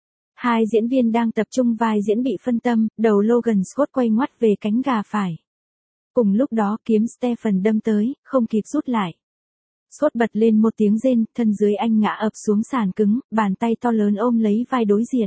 Hai diễn viên đang tập trung vai diễn bị phân tâm, đầu Logan Scott quay ngoắt về cánh gà phải. Cùng lúc đó kiếm Stephen đâm tới, không kịp rút lại. Scott bật lên một tiếng rên, thân dưới anh ngã ập xuống sàn cứng, bàn tay to lớn ôm lấy vai đối diện.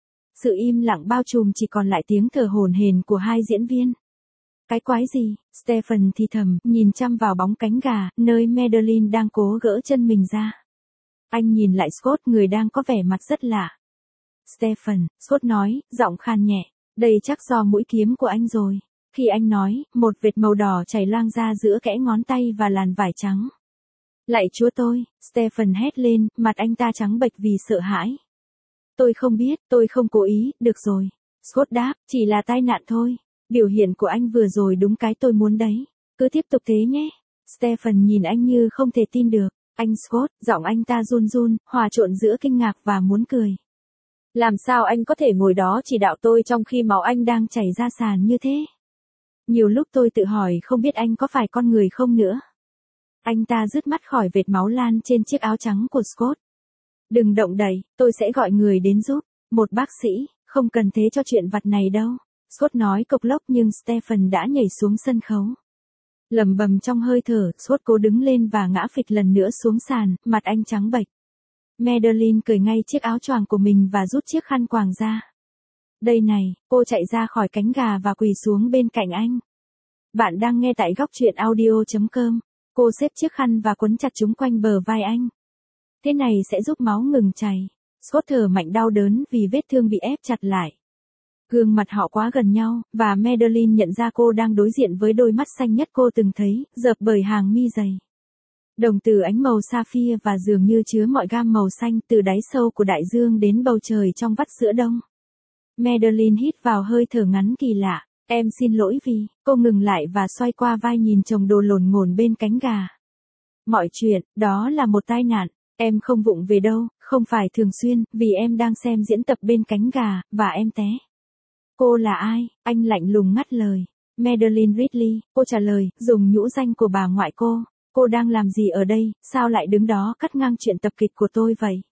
Sự im lặng bao trùm, chỉ còn lại tiếng thở hổn hển của hai diễn viên. Cái quái gì? Stephen thì thầm, nhìn chăm vào bóng cánh gà, nơi Madeline đang cố gỡ chân mình ra. Anh nhìn lại Scott, người đang có vẻ mặt rất lạ. Stephen, Scott nói, giọng khan nhẹ, đây chắc do mũi kiếm của anh rồi. Khi anh nói, một vệt màu đỏ chảy loang ra giữa kẽ ngón tay và làn vải trắng. Lạy Chúa tôi, Stephen hét lên, mặt anh ta trắng bệch vì sợ hãi. Tôi không biết, tôi không cố ý, được rồi. Scott đáp, chỉ là tai nạn thôi. Biểu hiện của anh vừa rồi đúng cái tôi muốn đấy. Cứ tiếp tục thế nhé. Stephen nhìn anh như không thể tin được. Anh Scott, giọng anh ta run run, hòa trộn giữa kinh ngạc và muốn cười. Làm sao anh có thể ngồi đó chỉ đạo tôi trong khi máu anh đang chảy ra sàn như thế? Nhiều lúc tôi tự hỏi không biết anh có phải con người không nữa. Anh ta rứt mắt khỏi vệt máu lan trên chiếc áo trắng của Scott. Đừng động đậy, tôi sẽ gọi người đến giúp. Một bác sĩ, không cần thế cho chuyện vặt này đâu. Scott nói cộc lốc, nhưng Stephen đã nhảy xuống sân khấu. Lẩm bẩm trong hơi thở, Scott cố đứng lên và ngã phịch lần nữa xuống sàn, mặt anh trắng bệch. Madeline cởi ngay chiếc áo choàng của mình và rút chiếc khăn quàng ra. Đây này, cô chạy ra khỏi cánh gà và quỳ xuống bên cạnh anh. Bạn đang nghe tại góc truyện audio chấm com. Cô xếp chiếc khăn và quấn chặt chúng quanh bờ vai anh. Thế này sẽ giúp máu ngừng chảy. Scott thở mạnh đau đớn vì vết thương bị ép chặt lại. Gương mặt họ quá gần nhau, và Madeline nhận ra cô đang đối diện với đôi mắt xanh nhất cô từng thấy, dợp bởi hàng mi dày. Đồng tử ánh màu sapphire và dường như chứa mọi gam màu xanh từ đáy sâu của đại dương đến bầu trời trong vắt giữa đông. Madeline hít vào hơi thở ngắn kỳ lạ. Em xin lỗi vì, cô ngừng lại và xoay qua vai nhìn chồng đồ lổn ngổn bên cánh gà. Mọi chuyện, đó là một tai nạn, em không vụng về đâu, không phải thường xuyên, vì em đang xem diễn tập bên cánh gà, và em té. Cô là ai? Anh lạnh lùng ngắt lời. Madeline Ridley, cô trả lời, dùng nhũ danh của bà ngoại cô. Cô đang làm gì ở đây, sao lại đứng đó cắt ngang chuyện tập kịch của tôi vậy?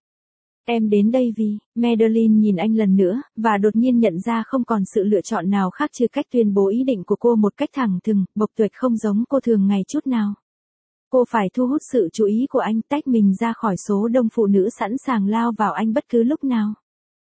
Em đến đây vì, Madeline nhìn anh lần nữa, và đột nhiên nhận ra không còn sự lựa chọn nào khác trừ cách tuyên bố ý định của cô một cách thẳng thừng, bộc tuệch không giống cô thường ngày chút nào. Cô phải thu hút sự chú ý của anh, tách mình ra khỏi số đông phụ nữ sẵn sàng lao vào anh bất cứ lúc nào.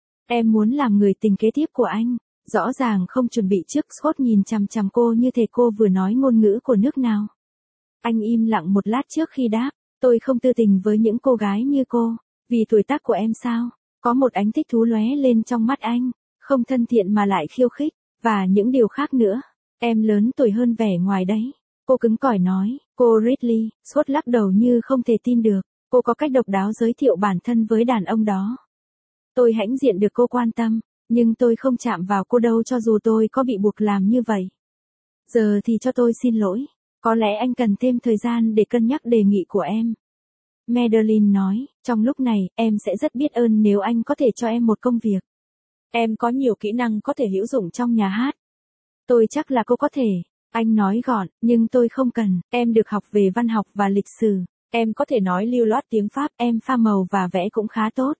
Em muốn làm người tình kế tiếp của anh. Rõ ràng không chuẩn bị trước, Scott nhìn chằm chằm cô như thể cô vừa nói ngôn ngữ của nước nào. Anh im lặng một lát trước khi đáp, tôi không tư tình với những cô gái như cô. Vì tuổi tác của em sao? Có một ánh thích thú lóe lên trong mắt anh, không thân thiện mà lại khiêu khích, và những điều khác nữa. Em lớn tuổi hơn vẻ ngoài đấy. Cô cứng cỏi nói, cô Ridley. Scott lắc đầu như không thể tin được. Cô có cách độc đáo giới thiệu bản thân với đàn ông đó. Tôi hãnh diện được cô quan tâm, nhưng tôi không chạm vào cô đâu cho dù tôi có bị buộc làm như vậy. Giờ thì cho tôi xin lỗi. Có lẽ anh cần thêm thời gian để cân nhắc đề nghị của em. Madeline nói, trong lúc này, em sẽ rất biết ơn nếu anh có thể cho em một công việc. Em có nhiều kỹ năng có thể hữu dụng trong nhà hát. Tôi chắc là cô có thể. Anh nói gọn, nhưng tôi không cần. Em được học về văn học và lịch sử. Em có thể nói lưu loát tiếng Pháp, em pha màu và vẽ cũng khá tốt.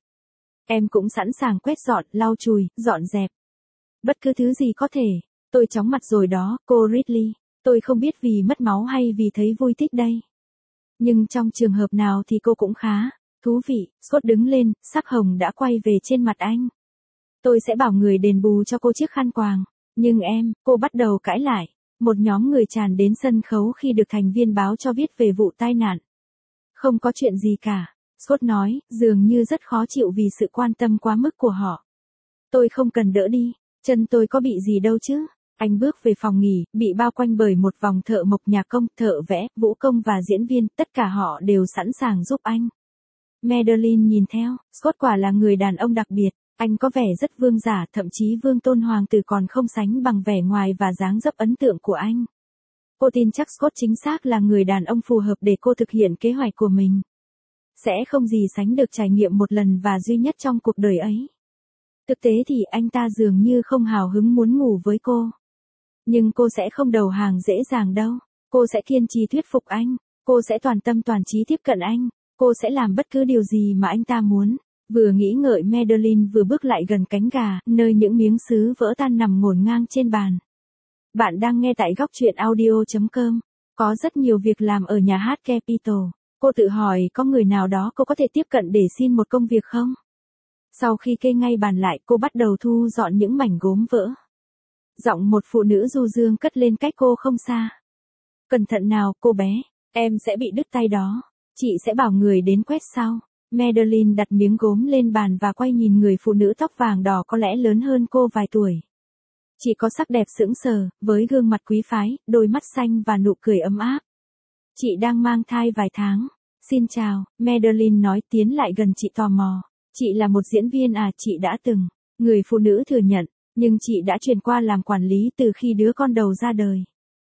Em cũng sẵn sàng quét dọn, lau chùi, dọn dẹp. Bất cứ thứ gì có thể. Tôi chóng mặt rồi đó, cô Ridley. Tôi không biết vì mất máu hay vì thấy vui thích đây. Nhưng trong trường hợp nào thì cô cũng khá thú vị. Scott đứng lên, sắc hồng đã quay về trên mặt anh. Tôi sẽ bảo người đền bù cho cô chiếc khăn quàng. Nhưng em, cô bắt đầu cãi lại. Một nhóm người tràn đến sân khấu khi được thành viên báo cho biết về vụ tai nạn. Không có chuyện gì cả, Scott nói, dường như rất khó chịu vì sự quan tâm quá mức của họ. Tôi không cần đỡ đi, chân tôi có bị gì đâu chứ. Anh bước về phòng nghỉ, bị bao quanh bởi một vòng thợ mộc nhạc công, thợ vẽ, vũ công và diễn viên, tất cả họ đều sẵn sàng giúp anh. Madeline nhìn theo, Scott quả là người đàn ông đặc biệt, anh có vẻ rất vương giả, thậm chí vương tôn hoàng tử còn không sánh bằng vẻ ngoài và dáng dấp ấn tượng của anh. Cô tin chắc Scott chính xác là người đàn ông phù hợp để cô thực hiện kế hoạch của mình. Sẽ không gì sánh được trải nghiệm một lần và duy nhất trong cuộc đời ấy. Thực tế thì anh ta dường như không hào hứng muốn ngủ với cô. Nhưng cô sẽ không đầu hàng dễ dàng đâu. Cô sẽ kiên trì thuyết phục anh. Cô sẽ toàn tâm toàn trí tiếp cận anh. Cô sẽ làm bất cứ điều gì mà anh ta muốn. Vừa nghĩ ngợi Madeline vừa bước lại gần cánh gà, nơi những miếng sứ vỡ tan nằm ngổn ngang trên bàn. Bạn đang nghe tại góc truyện audio chấm com. Có rất nhiều việc làm ở nhà hát Capitol. Cô tự hỏi có người nào đó cô có thể tiếp cận để xin một công việc không? Sau khi kê ngay bàn lại, cô bắt đầu thu dọn những mảnh gốm vỡ. Giọng một phụ nữ du dương cất lên cách cô không xa. Cẩn thận nào, cô bé, em sẽ bị đứt tay đó. Chị sẽ bảo người đến quét sau. Madeline đặt miếng gốm lên bàn và quay nhìn người phụ nữ tóc vàng đỏ có lẽ lớn hơn cô vài tuổi. Chị có sắc đẹp sững sờ, với gương mặt quý phái, đôi mắt xanh và nụ cười ấm áp. Chị đang mang thai vài tháng. Xin chào, Madeline nói, tiến lại gần chị tò mò. Chị là một diễn viên à? Chị đã từng. Người phụ nữ thừa nhận, nhưng chị đã chuyển qua làm quản lý từ khi đứa con đầu ra đời.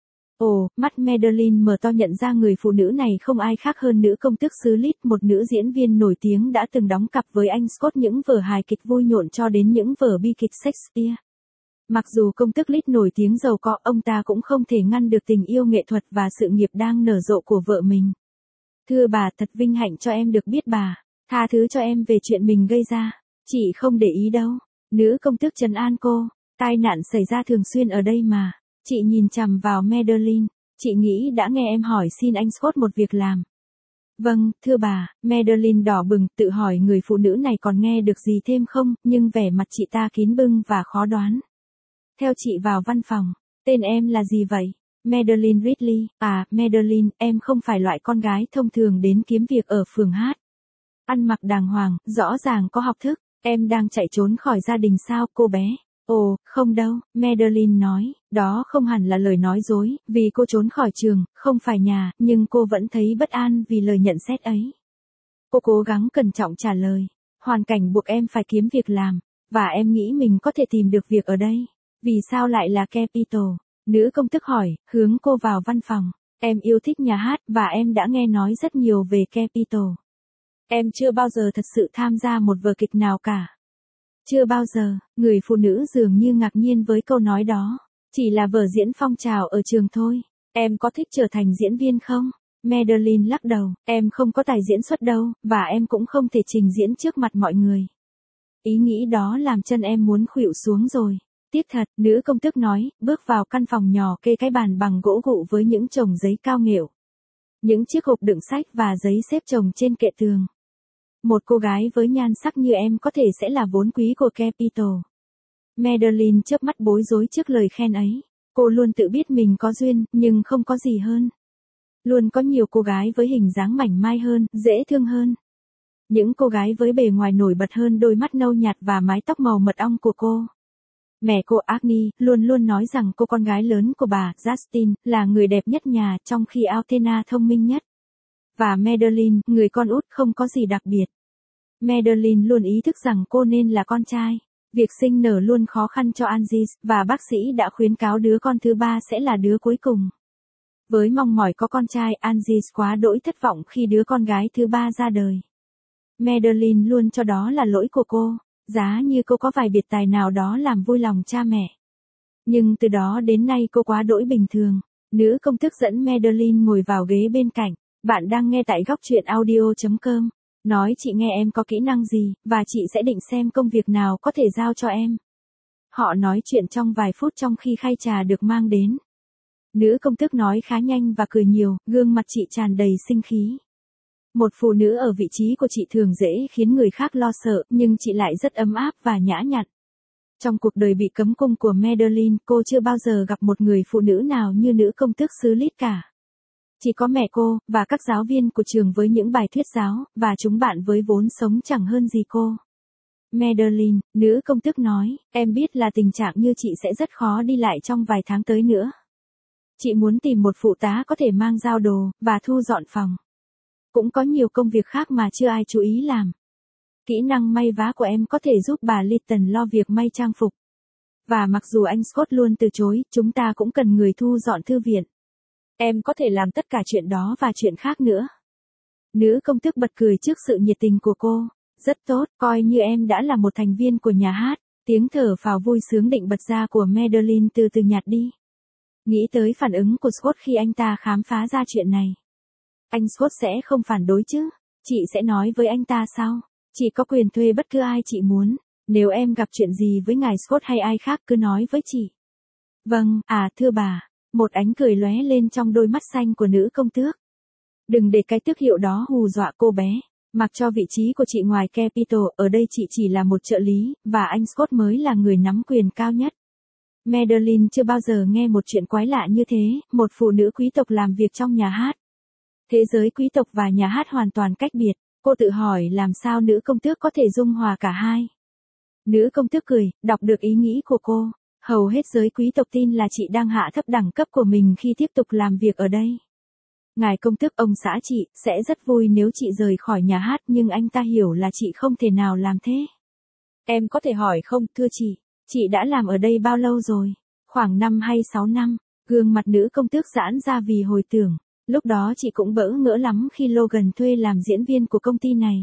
Ồ, mắt Madeline mở to nhận ra người phụ nữ này không ai khác hơn nữ công tước xứ Leeds, một nữ diễn viên nổi tiếng đã từng đóng cặp với anh Scott những vở hài kịch vui nhộn cho đến những vở bi kịch Shakespeare. Mặc dù công tước Leeds nổi tiếng giàu có, ông ta cũng không thể ngăn được tình yêu nghệ thuật và sự nghiệp đang nở rộ của vợ mình. Thưa bà, thật vinh hạnh cho em được biết bà. Tha thứ cho em về chuyện mình gây ra. Chị không để ý đâu. Nữ công tước trấn an cô. Tai nạn xảy ra thường xuyên ở đây mà. Chị nhìn chằm vào Madeline. Chị nghĩ đã nghe em hỏi xin anh Scott một việc làm. Vâng, thưa bà. Madeline đỏ bừng, tự hỏi người phụ nữ này còn nghe được gì thêm không, nhưng vẻ mặt chị ta kín bưng và khó đoán. Theo chị vào văn phòng. Tên em là gì vậy? Madeline Ridley. À, Madeline, em không phải loại con gái thông thường đến kiếm việc ở phường hát. Ăn mặc đàng hoàng, rõ ràng có học thức. Em đang chạy trốn khỏi gia đình sao, cô bé? Ồ, không đâu, Madeline nói, đó không hẳn là lời nói dối, vì cô trốn khỏi trường, không phải nhà, nhưng cô vẫn thấy bất an vì lời nhận xét ấy. Cô cố gắng cẩn trọng trả lời, hoàn cảnh buộc em phải kiếm việc làm, và em nghĩ mình có thể tìm được việc ở đây. Vì sao lại là Capitol? Nữ công tước hỏi, hướng cô vào văn phòng. Em yêu thích nhà hát và em đã nghe nói rất nhiều về Capitol. Em chưa bao giờ thật sự tham gia một vở kịch nào cả. Chưa bao giờ, người phụ nữ dường như ngạc nhiên với câu nói đó. Chỉ là vở diễn phong trào ở trường thôi. Em có thích trở thành diễn viên không? Madeline lắc đầu, em không có tài diễn xuất đâu, và em cũng không thể trình diễn trước mặt mọi người. Ý nghĩ đó làm chân em muốn khuỵu xuống rồi. Tiếc thật, nữ công tước nói, bước vào căn phòng nhỏ kê cái bàn bằng gỗ gụ với những chồng giấy cao nghệu. Những chiếc hộp đựng sách và giấy xếp chồng trên kệ tường. Một cô gái với nhan sắc như em có thể sẽ là vốn quý của Capitol. Madeline chớp mắt bối rối trước lời khen ấy. Cô luôn tự biết mình có duyên, nhưng không có gì hơn. Luôn có nhiều cô gái với hình dáng mảnh mai hơn, dễ thương hơn. Những cô gái với bề ngoài nổi bật hơn đôi mắt nâu nhạt và mái tóc màu mật ong của cô. Mẹ cô Agnes luôn luôn nói rằng cô con gái lớn của bà, Justine, là người đẹp nhất nhà, trong khi Athena thông minh nhất. Và Madeline, người con út, không có gì đặc biệt. Madeline luôn ý thức rằng cô nên là con trai. Việc sinh nở luôn khó khăn cho Angie, và bác sĩ đã khuyến cáo đứa con thứ ba sẽ là đứa cuối cùng. Với mong mỏi có con trai, Angie quá đỗi thất vọng khi đứa con gái thứ ba ra đời. Madeline luôn cho đó là lỗi của cô, giá như cô có vài biệt tài nào đó làm vui lòng cha mẹ. Nhưng từ đó đến nay cô quá đỗi bình thường. Nữ công tước dẫn Madeline ngồi vào ghế bên cạnh. Bạn đang nghe tại góc truyện audio chấm com. Nói chị nghe em có kỹ năng gì, và chị sẽ định xem công việc nào có thể giao cho em. Họ nói chuyện trong vài phút trong khi khay trà được mang đến. Nữ công tước nói khá nhanh và cười nhiều, gương mặt chị tràn đầy sinh khí. Một phụ nữ ở vị trí của chị thường dễ khiến người khác lo sợ, nhưng chị lại rất ấm áp và nhã nhặn. Trong cuộc đời bị cấm cung của Madeline, cô chưa bao giờ gặp một người phụ nữ nào như nữ công tước xứ Lít cả. Chỉ có mẹ cô, và các giáo viên của trường với những bài thuyết giáo, và chúng bạn với vốn sống chẳng hơn gì cô. Madeline, nữ công tước nói, em biết là tình trạng như chị sẽ rất khó đi lại trong vài tháng tới nữa. Chị muốn tìm một phụ tá có thể mang giao đồ, và thu dọn phòng. Cũng có nhiều công việc khác mà chưa ai chú ý làm. Kỹ năng may vá của em có thể giúp bà Litton lo việc may trang phục. Và mặc dù anh Scott luôn từ chối, chúng ta cũng cần người thu dọn thư viện. Em có thể làm tất cả chuyện đó và chuyện khác nữa. Nữ công tước bật cười trước sự nhiệt tình của cô. Rất tốt, coi như em đã là một thành viên của nhà hát. Tiếng thở phào vui sướng định bật ra của Madeline từ từ nhạt đi. Nghĩ tới phản ứng của Scott khi anh ta khám phá ra chuyện này. Anh Scott sẽ không phản đối chứ? Chị sẽ nói với anh ta sao? Chị có quyền thuê bất cứ ai chị muốn. Nếu em gặp chuyện gì với ngài Scott hay ai khác cứ nói với chị. Vâng, à thưa bà. Một ánh cười lóe lên trong đôi mắt xanh của nữ công tước. Đừng để cái tước hiệu đó hù dọa cô bé. Mặc cho vị trí của chị ngoài Capitol, ở đây chị chỉ là một trợ lý, và anh Scott mới là người nắm quyền cao nhất. Madeline chưa bao giờ nghe một chuyện quái lạ như thế, một phụ nữ quý tộc làm việc trong nhà hát. Thế giới quý tộc và nhà hát hoàn toàn cách biệt, cô tự hỏi làm sao nữ công tước có thể dung hòa cả hai. Nữ công tước cười, đọc được ý nghĩ của cô. Hầu hết giới quý tộc tin là chị đang hạ thấp đẳng cấp của mình khi tiếp tục làm việc ở đây. Ngài công tước, ông xã chị, sẽ rất vui nếu chị rời khỏi nhà hát, nhưng anh ta hiểu là chị không thể nào làm thế. Em có thể hỏi không, thưa chị, chị đã làm ở đây bao lâu rồi? Khoảng năm hay sáu năm, gương mặt nữ công tước giãn ra vì hồi tưởng. Lúc đó chị cũng bỡ ngỡ lắm khi Logan thuê làm diễn viên của công ty này.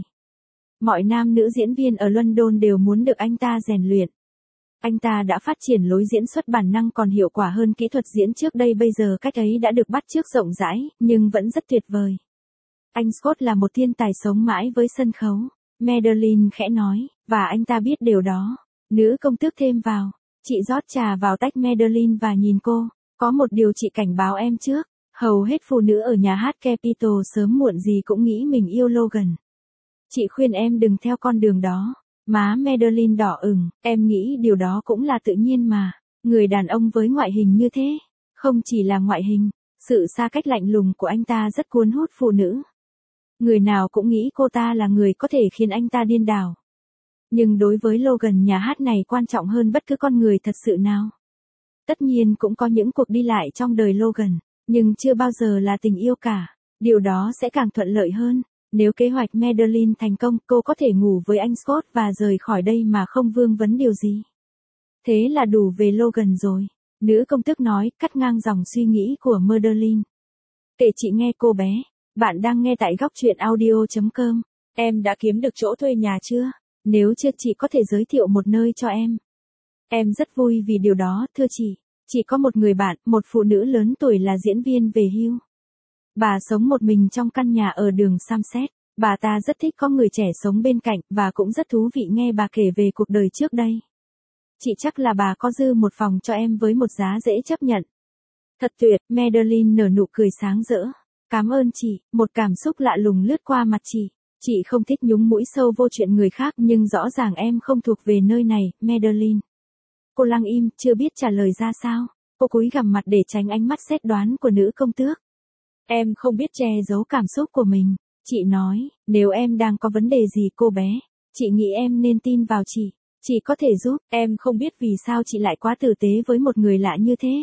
Mọi nam nữ diễn viên ở London đều muốn được anh ta rèn luyện. Anh ta đã phát triển lối diễn xuất bản năng còn hiệu quả hơn kỹ thuật diễn trước đây, bây giờ cách ấy đã được bắt chước rộng rãi, nhưng vẫn rất tuyệt vời. Anh Scott là một thiên tài sống mãi với sân khấu. Madeline khẽ nói, và anh ta biết điều đó. Nữ công tước thêm vào. Chị rót trà vào tách Madeline và nhìn cô. Có một điều chị cảnh báo em trước. Hầu hết phụ nữ ở nhà hát Capitol sớm muộn gì cũng nghĩ mình yêu Logan. Chị khuyên em đừng theo con đường đó. Má Madeline đỏ ửng, em nghĩ điều đó cũng là tự nhiên mà. Người đàn ông với ngoại hình như thế. Không chỉ là ngoại hình, sự xa cách lạnh lùng của anh ta rất cuốn hút phụ nữ. Người nào cũng nghĩ cô ta là người có thể khiến anh ta điên đảo. Nhưng đối với Logan, nhà hát này quan trọng hơn bất cứ con người thật sự nào. Tất nhiên cũng có những cuộc đi lại trong đời Logan, nhưng chưa bao giờ là tình yêu cả. Điều đó sẽ càng thuận lợi hơn. Nếu kế hoạch Madeline thành công, cô có thể ngủ với anh Scott và rời khỏi đây mà không vương vấn điều gì. Thế là đủ về Logan rồi. Nữ công tước nói, cắt ngang dòng suy nghĩ của Madeline. Kể chị nghe cô bé. Bạn đang nghe tại góc truyện audio chấm com. Em đã kiếm được chỗ thuê nhà chưa? Nếu chưa chị có thể giới thiệu một nơi cho em. Em rất vui vì điều đó, thưa chị. Chị có một người bạn, một phụ nữ lớn tuổi là diễn viên về hưu. Bà sống một mình trong căn nhà ở đường Somerset. Bà ta rất thích có người trẻ sống bên cạnh và cũng rất thú vị nghe bà kể về cuộc đời trước đây. Chị chắc là bà có dư một phòng cho em với một giá dễ chấp nhận. Thật tuyệt, Madeline nở nụ cười sáng rỡ. Cảm ơn chị, một cảm xúc lạ lùng lướt qua mặt chị. Chị không thích nhúng mũi sâu vô chuyện người khác nhưng rõ ràng em không thuộc về nơi này, Madeline. Cô lặng im, chưa biết trả lời ra sao. Cô cúi gằm mặt để tránh ánh mắt xét đoán của nữ công tước. Em không biết che giấu cảm xúc của mình. Chị nói, nếu em đang có vấn đề gì cô bé, chị nghĩ em nên tin vào chị. Chị có thể giúp, em không biết vì sao chị lại quá tử tế với một người lạ như thế.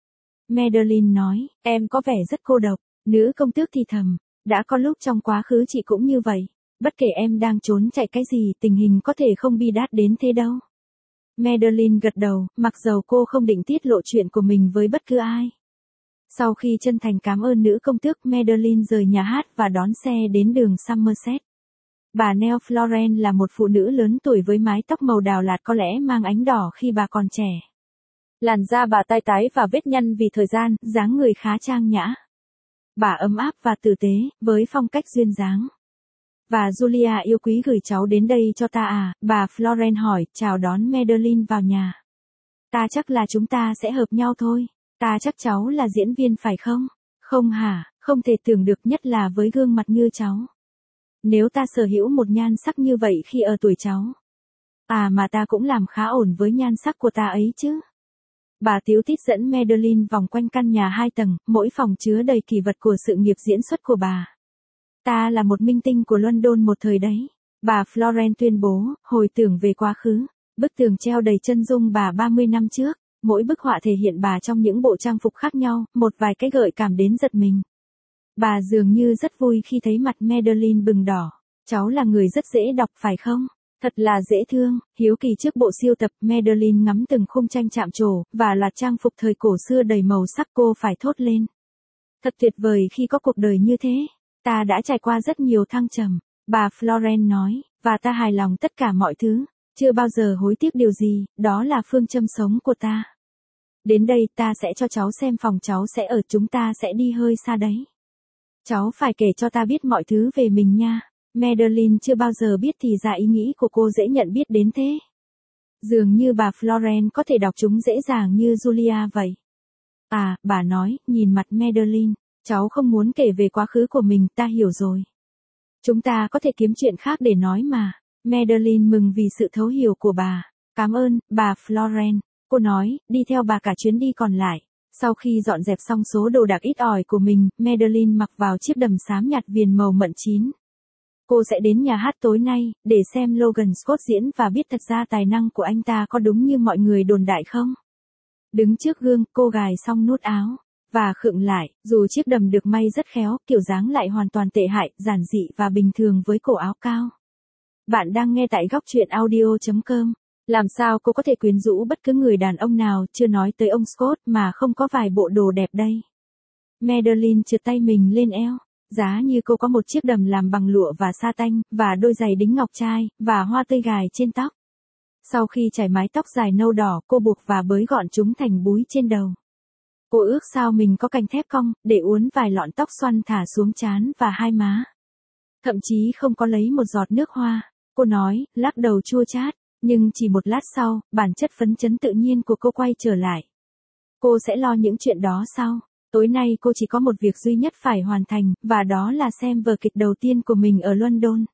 Madeline nói, em có vẻ rất cô độc. Nữ công tước thì thầm, đã có lúc trong quá khứ chị cũng như vậy. Bất kể em đang trốn chạy cái gì, tình hình có thể không bi đát đến thế đâu. Madeline gật đầu, mặc dầu cô không định tiết lộ chuyện của mình với bất cứ ai. Sau khi chân thành cảm ơn nữ công tước, Madeline rời nhà hát và đón xe đến đường Somerset. Bà Nell Florence là một phụ nữ lớn tuổi với mái tóc màu đào lạt có lẽ mang ánh đỏ khi bà còn trẻ. Làn da bà tai tái và vết nhăn vì thời gian, dáng người khá trang nhã. Bà ấm áp và tử tế, với phong cách duyên dáng. Và Julia yêu quý gửi cháu đến đây cho ta à, bà Florence hỏi, chào đón Madeline vào nhà. Ta chắc là chúng ta sẽ hợp nhau thôi. Ta chắc cháu là diễn viên phải không? Không hả, không thể tưởng được nhất là với gương mặt như cháu. Nếu ta sở hữu một nhan sắc như vậy khi ở tuổi cháu. À mà ta cũng làm khá ổn với nhan sắc của ta ấy chứ. Bà tíu tít dẫn Madeline vòng quanh căn nhà hai tầng, mỗi phòng chứa đầy kỷ vật của sự nghiệp diễn xuất của bà. Ta là một minh tinh của London một thời đấy. Bà Florence tuyên bố, hồi tưởng về quá khứ. Bức tường treo đầy chân dung bà ba mươi năm trước. Mỗi bức họa thể hiện bà trong những bộ trang phục khác nhau, một vài cái gợi cảm đến giật mình. Bà dường như rất vui khi thấy mặt Madeline bừng đỏ. Cháu là người rất dễ đọc phải không? Thật là dễ thương, hiếu kỳ trước bộ siêu tập, Madeline ngắm từng khung tranh chạm trổ, và loạt trang phục thời cổ xưa đầy màu sắc cô phải thốt lên. Thật tuyệt vời khi có cuộc đời như thế. Ta đã trải qua rất nhiều thăng trầm, bà Florence nói, và ta hài lòng tất cả mọi thứ. Chưa bao giờ hối tiếc điều gì, đó là phương châm sống của ta. Đến đây ta sẽ cho cháu xem phòng cháu sẽ ở, chúng ta sẽ đi hơi xa đấy. Cháu phải kể cho ta biết mọi thứ về mình nha. Madeline chưa bao giờ biết thì ra ý nghĩ của cô dễ nhận biết đến thế. Dường như bà Florence có thể đọc chúng dễ dàng như Julia vậy. À, bà nói, nhìn mặt Madeline, cháu không muốn kể về quá khứ của mình, ta hiểu rồi. Chúng ta có thể kiếm chuyện khác để nói mà. Madeline mừng vì sự thấu hiểu của bà. Cảm ơn, bà Florence. Cô nói, đi theo bà cả chuyến đi còn lại. Sau khi dọn dẹp xong số đồ đạc ít ỏi của mình, Madeline mặc vào chiếc đầm xám nhạt viền màu mận chín. Cô sẽ đến nhà hát tối nay, để xem Logan Scott diễn và biết thật ra tài năng của anh ta có đúng như mọi người đồn đại không. Đứng trước gương, cô gài xong nút áo. Và khựng lại, dù chiếc đầm được may rất khéo, kiểu dáng lại hoàn toàn tệ hại, giản dị và bình thường với cổ áo cao. Bạn đang nghe tại góc truyện audio chấm com. Làm sao cô có thể quyến rũ bất cứ người đàn ông nào, chưa nói tới ông Scott, mà không có vài bộ đồ đẹp đây. Madeline trượt tay mình lên eo. Giá như cô có một chiếc đầm làm bằng lụa và sa tanh, và đôi giày đính ngọc trai, và hoa tươi gài trên tóc. Sau khi chải mái tóc dài nâu đỏ, cô buộc và bới gọn chúng thành búi trên đầu. Cô ước sao mình có cành thép cong, để uốn vài lọn tóc xoăn thả xuống trán và hai má. Thậm chí không có lấy một giọt nước hoa. Cô nói, lắc đầu chua chát. Nhưng chỉ một lát sau, bản chất phấn chấn tự nhiên của cô quay trở lại. Cô sẽ lo những chuyện đó sau. Tối nay cô chỉ có một việc duy nhất phải hoàn thành, và đó là xem vở kịch đầu tiên của mình ở London.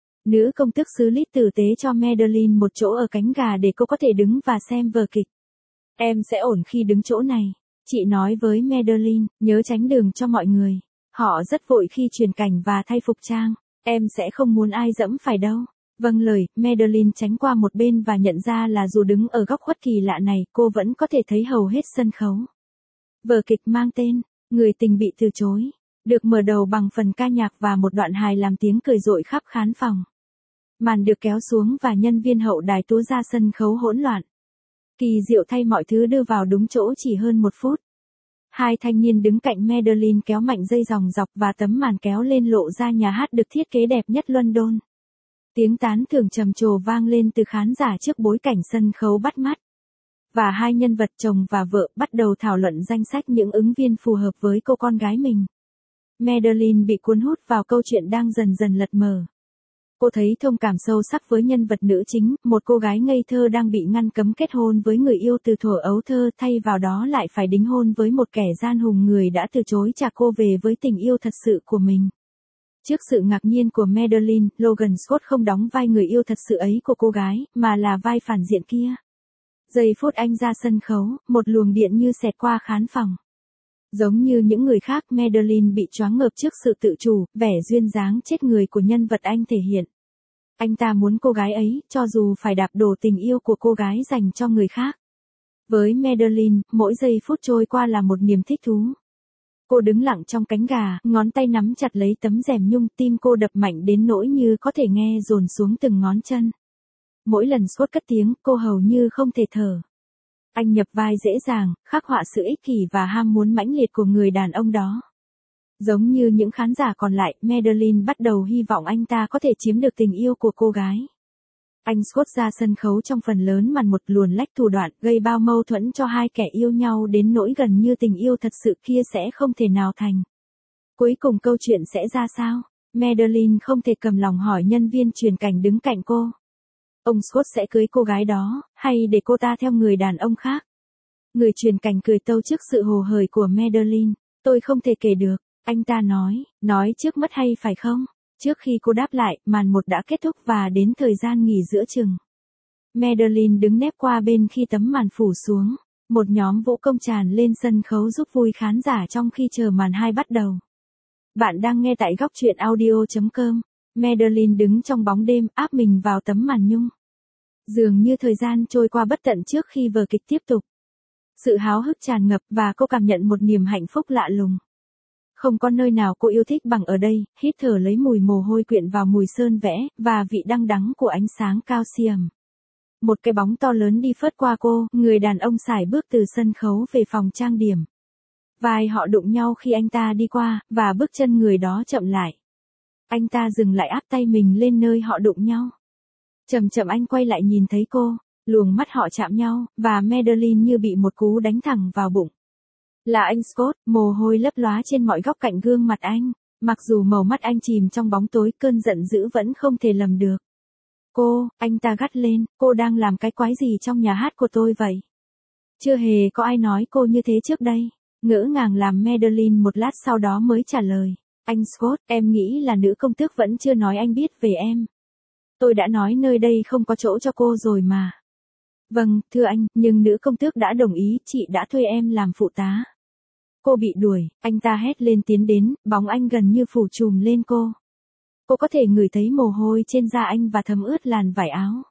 Nữ công tước xứ Leeds tử tế cho Madeline một chỗ ở cánh gà để cô có thể đứng và xem vở kịch. Em sẽ ổn khi đứng chỗ này. Chị nói với Madeline, nhớ tránh đường cho mọi người. Họ rất vội khi chuyển cảnh và thay phục trang. Em sẽ không muốn ai dẫm phải đâu. Vâng lời, Madeline tránh qua một bên và nhận ra là dù đứng ở góc khuất kỳ lạ này, cô vẫn có thể thấy hầu hết sân khấu. Vở kịch mang tên, Người tình bị từ chối, được mở đầu bằng phần ca nhạc và một đoạn hài làm tiếng cười rội khắp khán phòng. Màn được kéo xuống và nhân viên hậu đài túa ra sân khấu hỗn loạn. Kỳ diệu thay mọi thứ đưa vào đúng chỗ chỉ hơn một phút. Hai thanh niên đứng cạnh Madeline kéo mạnh dây dòng dọc và tấm màn kéo lên lộ ra nhà hát được thiết kế đẹp nhất London. Tiếng tán thưởng trầm trồ vang lên từ khán giả trước bối cảnh sân khấu bắt mắt. Và hai nhân vật chồng và vợ bắt đầu thảo luận danh sách những ứng viên phù hợp với cô con gái mình. Madeline bị cuốn hút vào câu chuyện đang dần dần lật mở. Cô thấy thông cảm sâu sắc với nhân vật nữ chính, một cô gái ngây thơ đang bị ngăn cấm kết hôn với người yêu từ thuở ấu thơ, thay vào đó lại phải đính hôn với một kẻ gian hùng người đã từ chối trả cô về với tình yêu thật sự của mình. Trước sự ngạc nhiên của Madeline, Logan Scott không đóng vai người yêu thật sự ấy của cô gái, mà là vai phản diện kia. Giây phút anh ra sân khấu, một luồng điện như xẹt qua khán phòng. Giống như những người khác, Madeline bị choáng ngợp trước sự tự chủ, vẻ duyên dáng chết người của nhân vật anh thể hiện. Anh ta muốn cô gái ấy, cho dù phải đạp đổ tình yêu của cô gái dành cho người khác. Với Madeline, mỗi giây phút trôi qua là một niềm thích thú. Cô đứng lặng trong cánh gà, ngón tay nắm chặt lấy tấm rèm nhung, tim cô đập mạnh đến nỗi như có thể nghe dồn xuống từng ngón chân. Mỗi lần Scott cất tiếng, cô hầu như không thể thở. Anh nhập vai dễ dàng, khắc họa sự ích kỷ và ham muốn mãnh liệt của người đàn ông đó. Giống như những khán giả còn lại, Madeline bắt đầu hy vọng anh ta có thể chiếm được tình yêu của cô gái. Anh Scott ra sân khấu trong phần lớn màn một luồn lách thủ đoạn, gây bao mâu thuẫn cho hai kẻ yêu nhau đến nỗi gần như tình yêu thật sự kia sẽ không thể nào thành. Cuối cùng câu chuyện sẽ ra sao? Madeline không thể cầm lòng hỏi nhân viên truyền cảnh đứng cạnh cô. Ông Scott sẽ cưới cô gái đó, hay để cô ta theo người đàn ông khác? Người truyền cảnh cười tâu trước sự hồ hởi của Madeline. Tôi không thể kể được, anh ta nói, nói trước mất hay phải không? Trước khi cô đáp lại, màn một đã kết thúc và đến thời gian nghỉ giữa chừng. Madeline đứng nép qua bên khi tấm màn phủ xuống. Một nhóm vũ công tràn lên sân khấu giúp vui khán giả trong khi chờ màn hai bắt đầu. Bạn đang nghe tại góc truyện audio chấm com. Madeline đứng trong bóng đêm, áp mình vào tấm màn nhung. Dường như thời gian trôi qua bất tận trước khi vở kịch tiếp tục. Sự háo hức tràn ngập và cô cảm nhận một niềm hạnh phúc lạ lùng. Không có nơi nào cô yêu thích bằng ở đây, hít thở lấy mùi mồ hôi quyện vào mùi sơn vẽ, và vị đăng đắng của ánh sáng calcium. Một cái bóng to lớn đi phớt qua cô, người đàn ông sải bước từ sân khấu về phòng trang điểm. Vai họ đụng nhau khi anh ta đi qua, và bước chân người đó chậm lại. Anh ta dừng lại áp tay mình lên nơi họ đụng nhau. Chậm chậm anh quay lại nhìn thấy cô, luồng mắt họ chạm nhau, và Madeline như bị một cú đánh thẳng vào bụng. Là anh Scott, mồ hôi lấp lóa trên mọi góc cạnh gương mặt anh, mặc dù màu mắt anh chìm trong bóng tối, cơn giận dữ vẫn không thể lầm được. Cô, anh ta gắt lên, cô đang làm cái quái gì trong nhà hát của tôi vậy? Chưa hề có ai nói cô như thế trước đây. Ngỡ ngàng làm Madeline một lát sau đó mới trả lời. Anh Scott, em nghĩ là nữ công tước vẫn chưa nói anh biết về em. Tôi đã nói nơi đây không có chỗ cho cô rồi mà. Vâng, thưa anh, nhưng nữ công tước đã đồng ý, chị đã thuê em làm phụ tá. Cô bị đuổi, anh ta hét lên tiến đến, bóng anh gần như phủ trùm lên cô. Cô có thể ngửi thấy mồ hôi trên da anh và thấm ướt làn vải áo.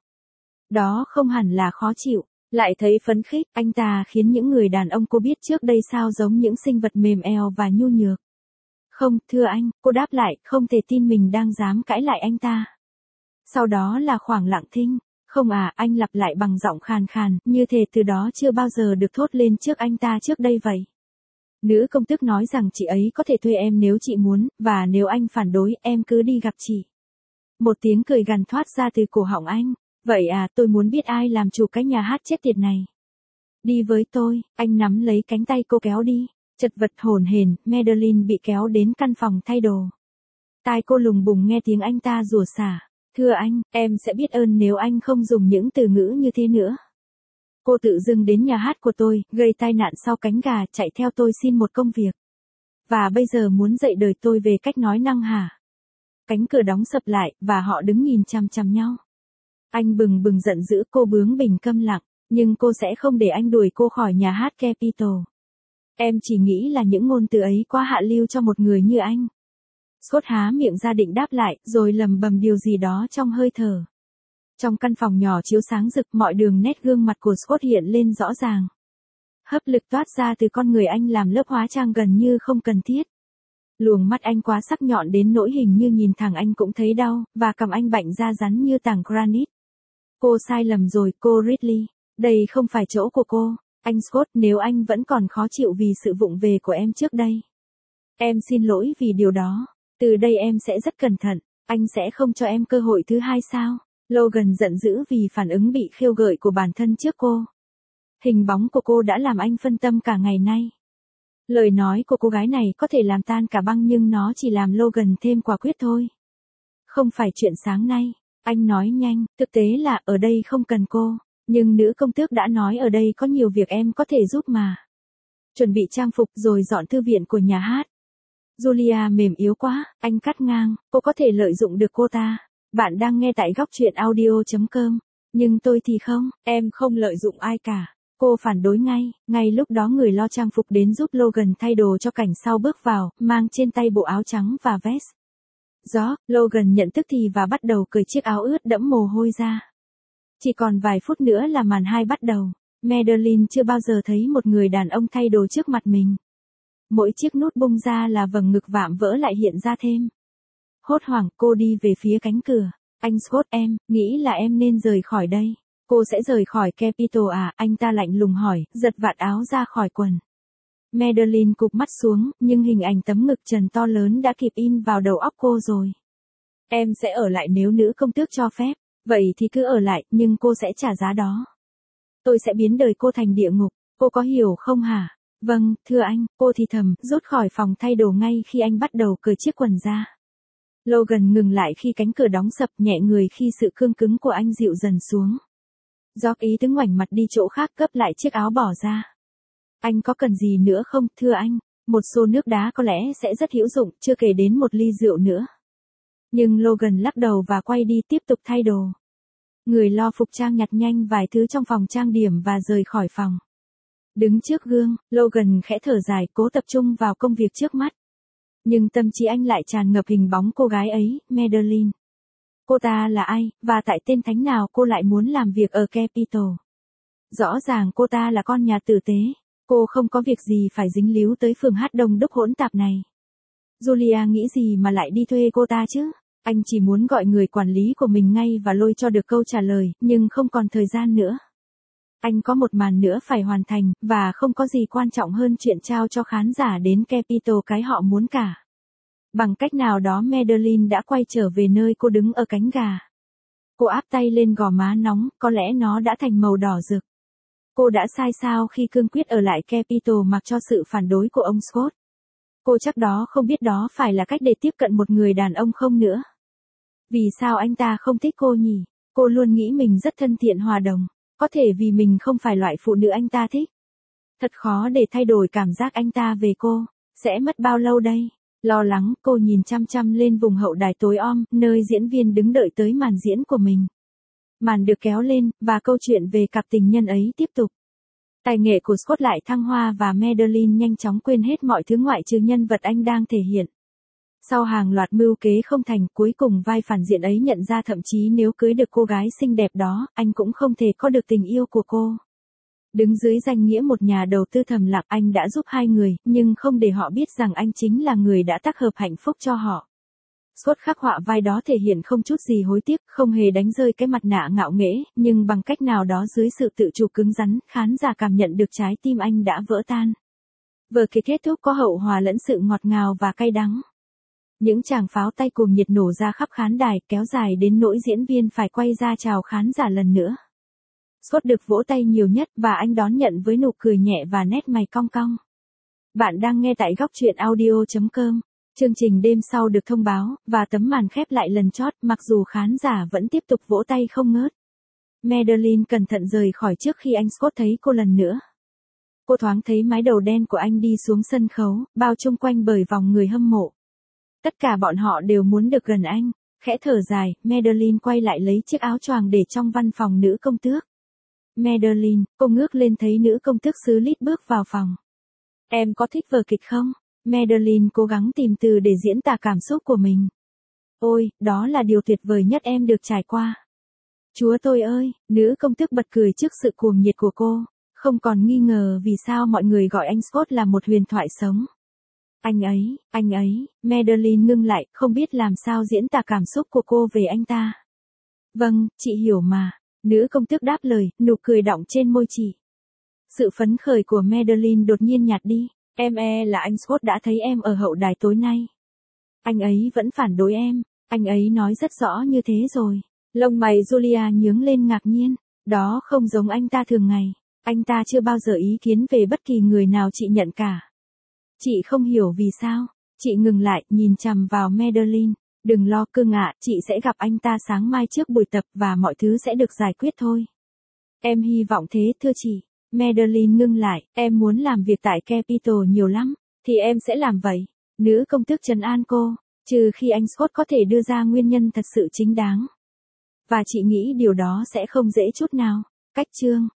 Đó không hẳn là khó chịu, lại thấy phấn khích, anh ta khiến những người đàn ông cô biết trước đây sao giống những sinh vật mềm eo và nhu nhược. Không, thưa anh, cô đáp lại, không thể tin mình đang dám cãi lại anh ta. Sau đó là khoảng lặng thinh. Không à, anh lặp lại bằng giọng khàn khàn, như thể từ đó chưa bao giờ được thốt lên trước anh ta trước đây vậy. Nữ công tước nói rằng chị ấy có thể thuê em nếu chị muốn, và nếu anh phản đối, em cứ đi gặp chị. Một tiếng cười gằn thoát ra từ cổ họng anh. Vậy à, tôi muốn biết ai làm chủ cái nhà hát chết tiệt này. Đi với tôi, anh nắm lấy cánh tay cô kéo đi. Chật vật hổn hển, Madeline bị kéo đến căn phòng thay đồ. Tai cô lùng bùng nghe tiếng anh ta rủa xả. Thưa anh, em sẽ biết ơn nếu anh không dùng những từ ngữ như thế nữa. Cô tự dưng đến nhà hát của tôi, gây tai nạn sau cánh gà, chạy theo tôi xin một công việc. Và bây giờ muốn dạy đời tôi về cách nói năng hả? Cánh cửa đóng sập lại, và họ đứng nhìn chằm chằm nhau. Anh bừng bừng giận dữ, cô bướng bỉnh câm lặng, nhưng cô sẽ không để anh đuổi cô khỏi nhà hát Capitol. Em chỉ nghĩ là những ngôn từ ấy quá hạ lưu cho một người như anh. Scott há miệng ra định đáp lại, rồi lầm bầm điều gì đó trong hơi thở. Trong căn phòng nhỏ chiếu sáng rực, mọi đường nét gương mặt của Scott hiện lên rõ ràng. Hấp lực toát ra từ con người anh làm lớp hóa trang gần như không cần thiết. Luồng mắt anh quá sắc nhọn đến nỗi hình như nhìn thẳng anh cũng thấy đau, và cằm anh bạnh ra rắn như tảng granite. Cô sai lầm rồi, cô Ridley. Đây không phải chỗ của cô. Anh Scott, nếu anh vẫn còn khó chịu vì sự vụng về của em trước đây. Em xin lỗi vì điều đó. Từ đây em sẽ rất cẩn thận. Anh sẽ không cho em cơ hội thứ hai sao? Logan giận dữ vì phản ứng bị khiêu gợi của bản thân trước cô. Hình bóng của cô đã làm anh phân tâm cả ngày nay. Lời nói của cô gái này có thể làm tan cả băng nhưng nó chỉ làm Logan thêm quả quyết thôi. Không phải chuyện sáng nay. Anh nói nhanh, thực tế là ở đây không cần cô. Nhưng nữ công tước đã nói ở đây có nhiều việc em có thể giúp mà. Chuẩn bị trang phục rồi dọn thư viện của nhà hát. Julia mềm yếu quá, anh cắt ngang, cô có thể lợi dụng được cô ta. Bạn đang nghe tại góc truyện audio chấm com. Nhưng tôi thì không, em không lợi dụng ai cả. Cô phản đối ngay, ngay lúc đó người lo trang phục đến giúp Logan thay đồ cho cảnh sau bước vào, mang trên tay bộ áo trắng và vest. Gió, Logan nhận tức thì và bắt đầu cởi chiếc áo ướt đẫm mồ hôi ra. Chỉ còn vài phút nữa là màn hai bắt đầu. Madeline chưa bao giờ thấy một người đàn ông thay đồ trước mặt mình. Mỗi chiếc nút bung ra là vầng ngực vạm vỡ lại hiện ra thêm. Hốt hoảng cô đi về phía cánh cửa. Anh Scott, em, nghĩ là em nên rời khỏi đây. Cô sẽ rời khỏi Capitol à? Anh ta lạnh lùng hỏi, giật vạt áo ra khỏi quần. Madeline cụp mắt xuống, nhưng hình ảnh tấm ngực trần to lớn đã kịp in vào đầu óc cô rồi. Em sẽ ở lại nếu nữ công tước cho phép. Vậy thì cứ ở lại, nhưng cô sẽ trả giá đó. Tôi sẽ biến đời cô thành địa ngục, cô có hiểu không hả? Vâng, thưa anh, cô thì thầm, rút khỏi phòng thay đồ ngay khi anh bắt đầu cởi chiếc quần ra. Logan ngừng lại khi cánh cửa đóng sập, nhẹ người khi sự cương cứng của anh dịu dần xuống. George ý tứ ngoảnh mặt đi chỗ khác, gấp lại chiếc áo bỏ ra. Anh có cần gì nữa không, thưa anh? Một xô nước đá có lẽ sẽ rất hữu dụng, chưa kể đến một ly rượu nữa. Nhưng Logan lắc đầu và quay đi tiếp tục thay đồ. Người lo phục trang nhặt nhanh vài thứ trong phòng trang điểm và rời khỏi phòng. Đứng trước gương, Logan khẽ thở dài, cố tập trung vào công việc trước mắt. Nhưng tâm trí anh lại tràn ngập hình bóng cô gái ấy, Madeline. Cô ta là ai, và tại tên thánh nào cô lại muốn làm việc ở Capitol? Rõ ràng cô ta là con nhà tử tế. Cô không có việc gì phải dính líu tới phường hát đông đúc hỗn tạp này. Julia nghĩ gì mà lại đi thuê cô ta chứ? Anh chỉ muốn gọi người quản lý của mình ngay và lôi cho được câu trả lời, nhưng không còn thời gian nữa. Anh có một màn nữa phải hoàn thành, và không có gì quan trọng hơn chuyện trao cho khán giả đến Capitol cái họ muốn cả. Bằng cách nào đó Madeline đã quay trở về nơi cô đứng ở cánh gà. Cô áp tay lên gò má nóng, có lẽ nó đã thành màu đỏ rực. Cô đã sai sao khi cương quyết ở lại Capitol mặc cho sự phản đối của ông Scott. Cô chắc đó không biết đó phải là cách để tiếp cận một người đàn ông không nữa. Vì sao anh ta không thích cô nhỉ? Cô luôn nghĩ mình rất thân thiện hòa đồng. Có thể vì mình không phải loại phụ nữ anh ta thích. Thật khó để thay đổi cảm giác anh ta về cô. Sẽ mất bao lâu đây? Lo lắng, cô nhìn chăm chăm lên vùng hậu đài tối om, nơi diễn viên đứng đợi tới màn diễn của mình. Màn được kéo lên, và câu chuyện về cặp tình nhân ấy tiếp tục. Tài nghệ của Scott lại thăng hoa và Madeline nhanh chóng quên hết mọi thứ ngoại trừ nhân vật anh đang thể hiện. Sau hàng loạt mưu kế không thành, cuối cùng vai phản diện ấy nhận ra thậm chí nếu cưới được cô gái xinh đẹp đó, anh cũng không thể có được tình yêu của cô. Đứng dưới danh nghĩa một nhà đầu tư thầm lặng, anh đã giúp hai người, nhưng không để họ biết rằng anh chính là người đã tác hợp hạnh phúc cho họ. Scott khắc họa vai đó thể hiện không chút gì hối tiếc, không hề đánh rơi cái mặt nạ ngạo nghễ, nhưng bằng cách nào đó dưới sự tự chủ cứng rắn, khán giả cảm nhận được trái tim anh đã vỡ tan. Vở kịch kết thúc có hậu hòa lẫn sự ngọt ngào và cay đắng. Những tràng pháo tay cuồng nhiệt nổ ra khắp khán đài, kéo dài đến nỗi diễn viên phải quay ra chào khán giả lần nữa. Scott được vỗ tay nhiều nhất và anh đón nhận với nụ cười nhẹ và nét mày cong cong. Bạn đang nghe tại góc truyện audio chấm com. Chương trình đêm sau được thông báo, và tấm màn khép lại lần chót, mặc dù khán giả vẫn tiếp tục vỗ tay không ngớt. Madeline cẩn thận rời khỏi trước khi anh Scott thấy cô lần nữa. Cô thoáng thấy mái đầu đen của anh đi xuống sân khấu, bao chung quanh bởi vòng người hâm mộ. Tất cả bọn họ đều muốn được gần anh. Khẽ thở dài, Madeline quay lại lấy chiếc áo choàng để trong văn phòng nữ công tước. Madeline, cô ngước lên thấy nữ công tước xứ lít bước vào phòng. Em có thích vở kịch không? Madeline cố gắng tìm từ để diễn tả cảm xúc của mình. Ôi, đó là điều tuyệt vời nhất em được trải qua. Chúa tôi ơi, nữ công tước bật cười trước sự cuồng nhiệt của cô, không còn nghi ngờ vì sao mọi người gọi anh Scott là một huyền thoại sống. Anh ấy, anh ấy, Madeline ngưng lại, không biết làm sao diễn tả cảm xúc của cô về anh ta. Vâng, chị hiểu mà. Nữ công tước đáp lời, nụ cười đọng trên môi chị. Sự phấn khởi của Madeline đột nhiên nhạt đi. Em e là anh Scott đã thấy em ở hậu đài tối nay. Anh ấy vẫn phản đối em, anh ấy nói rất rõ như thế rồi. Lông mày Julia nhướng lên ngạc nhiên, đó không giống anh ta thường ngày, anh ta chưa bao giờ ý kiến về bất kỳ người nào chị nhận cả. Chị không hiểu vì sao, chị ngừng lại, nhìn chằm vào Madeline, đừng lo cưng ạ, chị sẽ gặp anh ta sáng mai trước buổi tập và mọi thứ sẽ được giải quyết thôi. Em hy vọng thế thưa chị. Madeline ngưng lại, em muốn làm việc tại Capitol nhiều lắm, thì em sẽ làm vậy. Nữ công tước trấn an cô, trừ khi anh Scott có thể đưa ra nguyên nhân thật sự chính đáng. Và chị nghĩ điều đó sẽ không dễ chút nào. Cách chương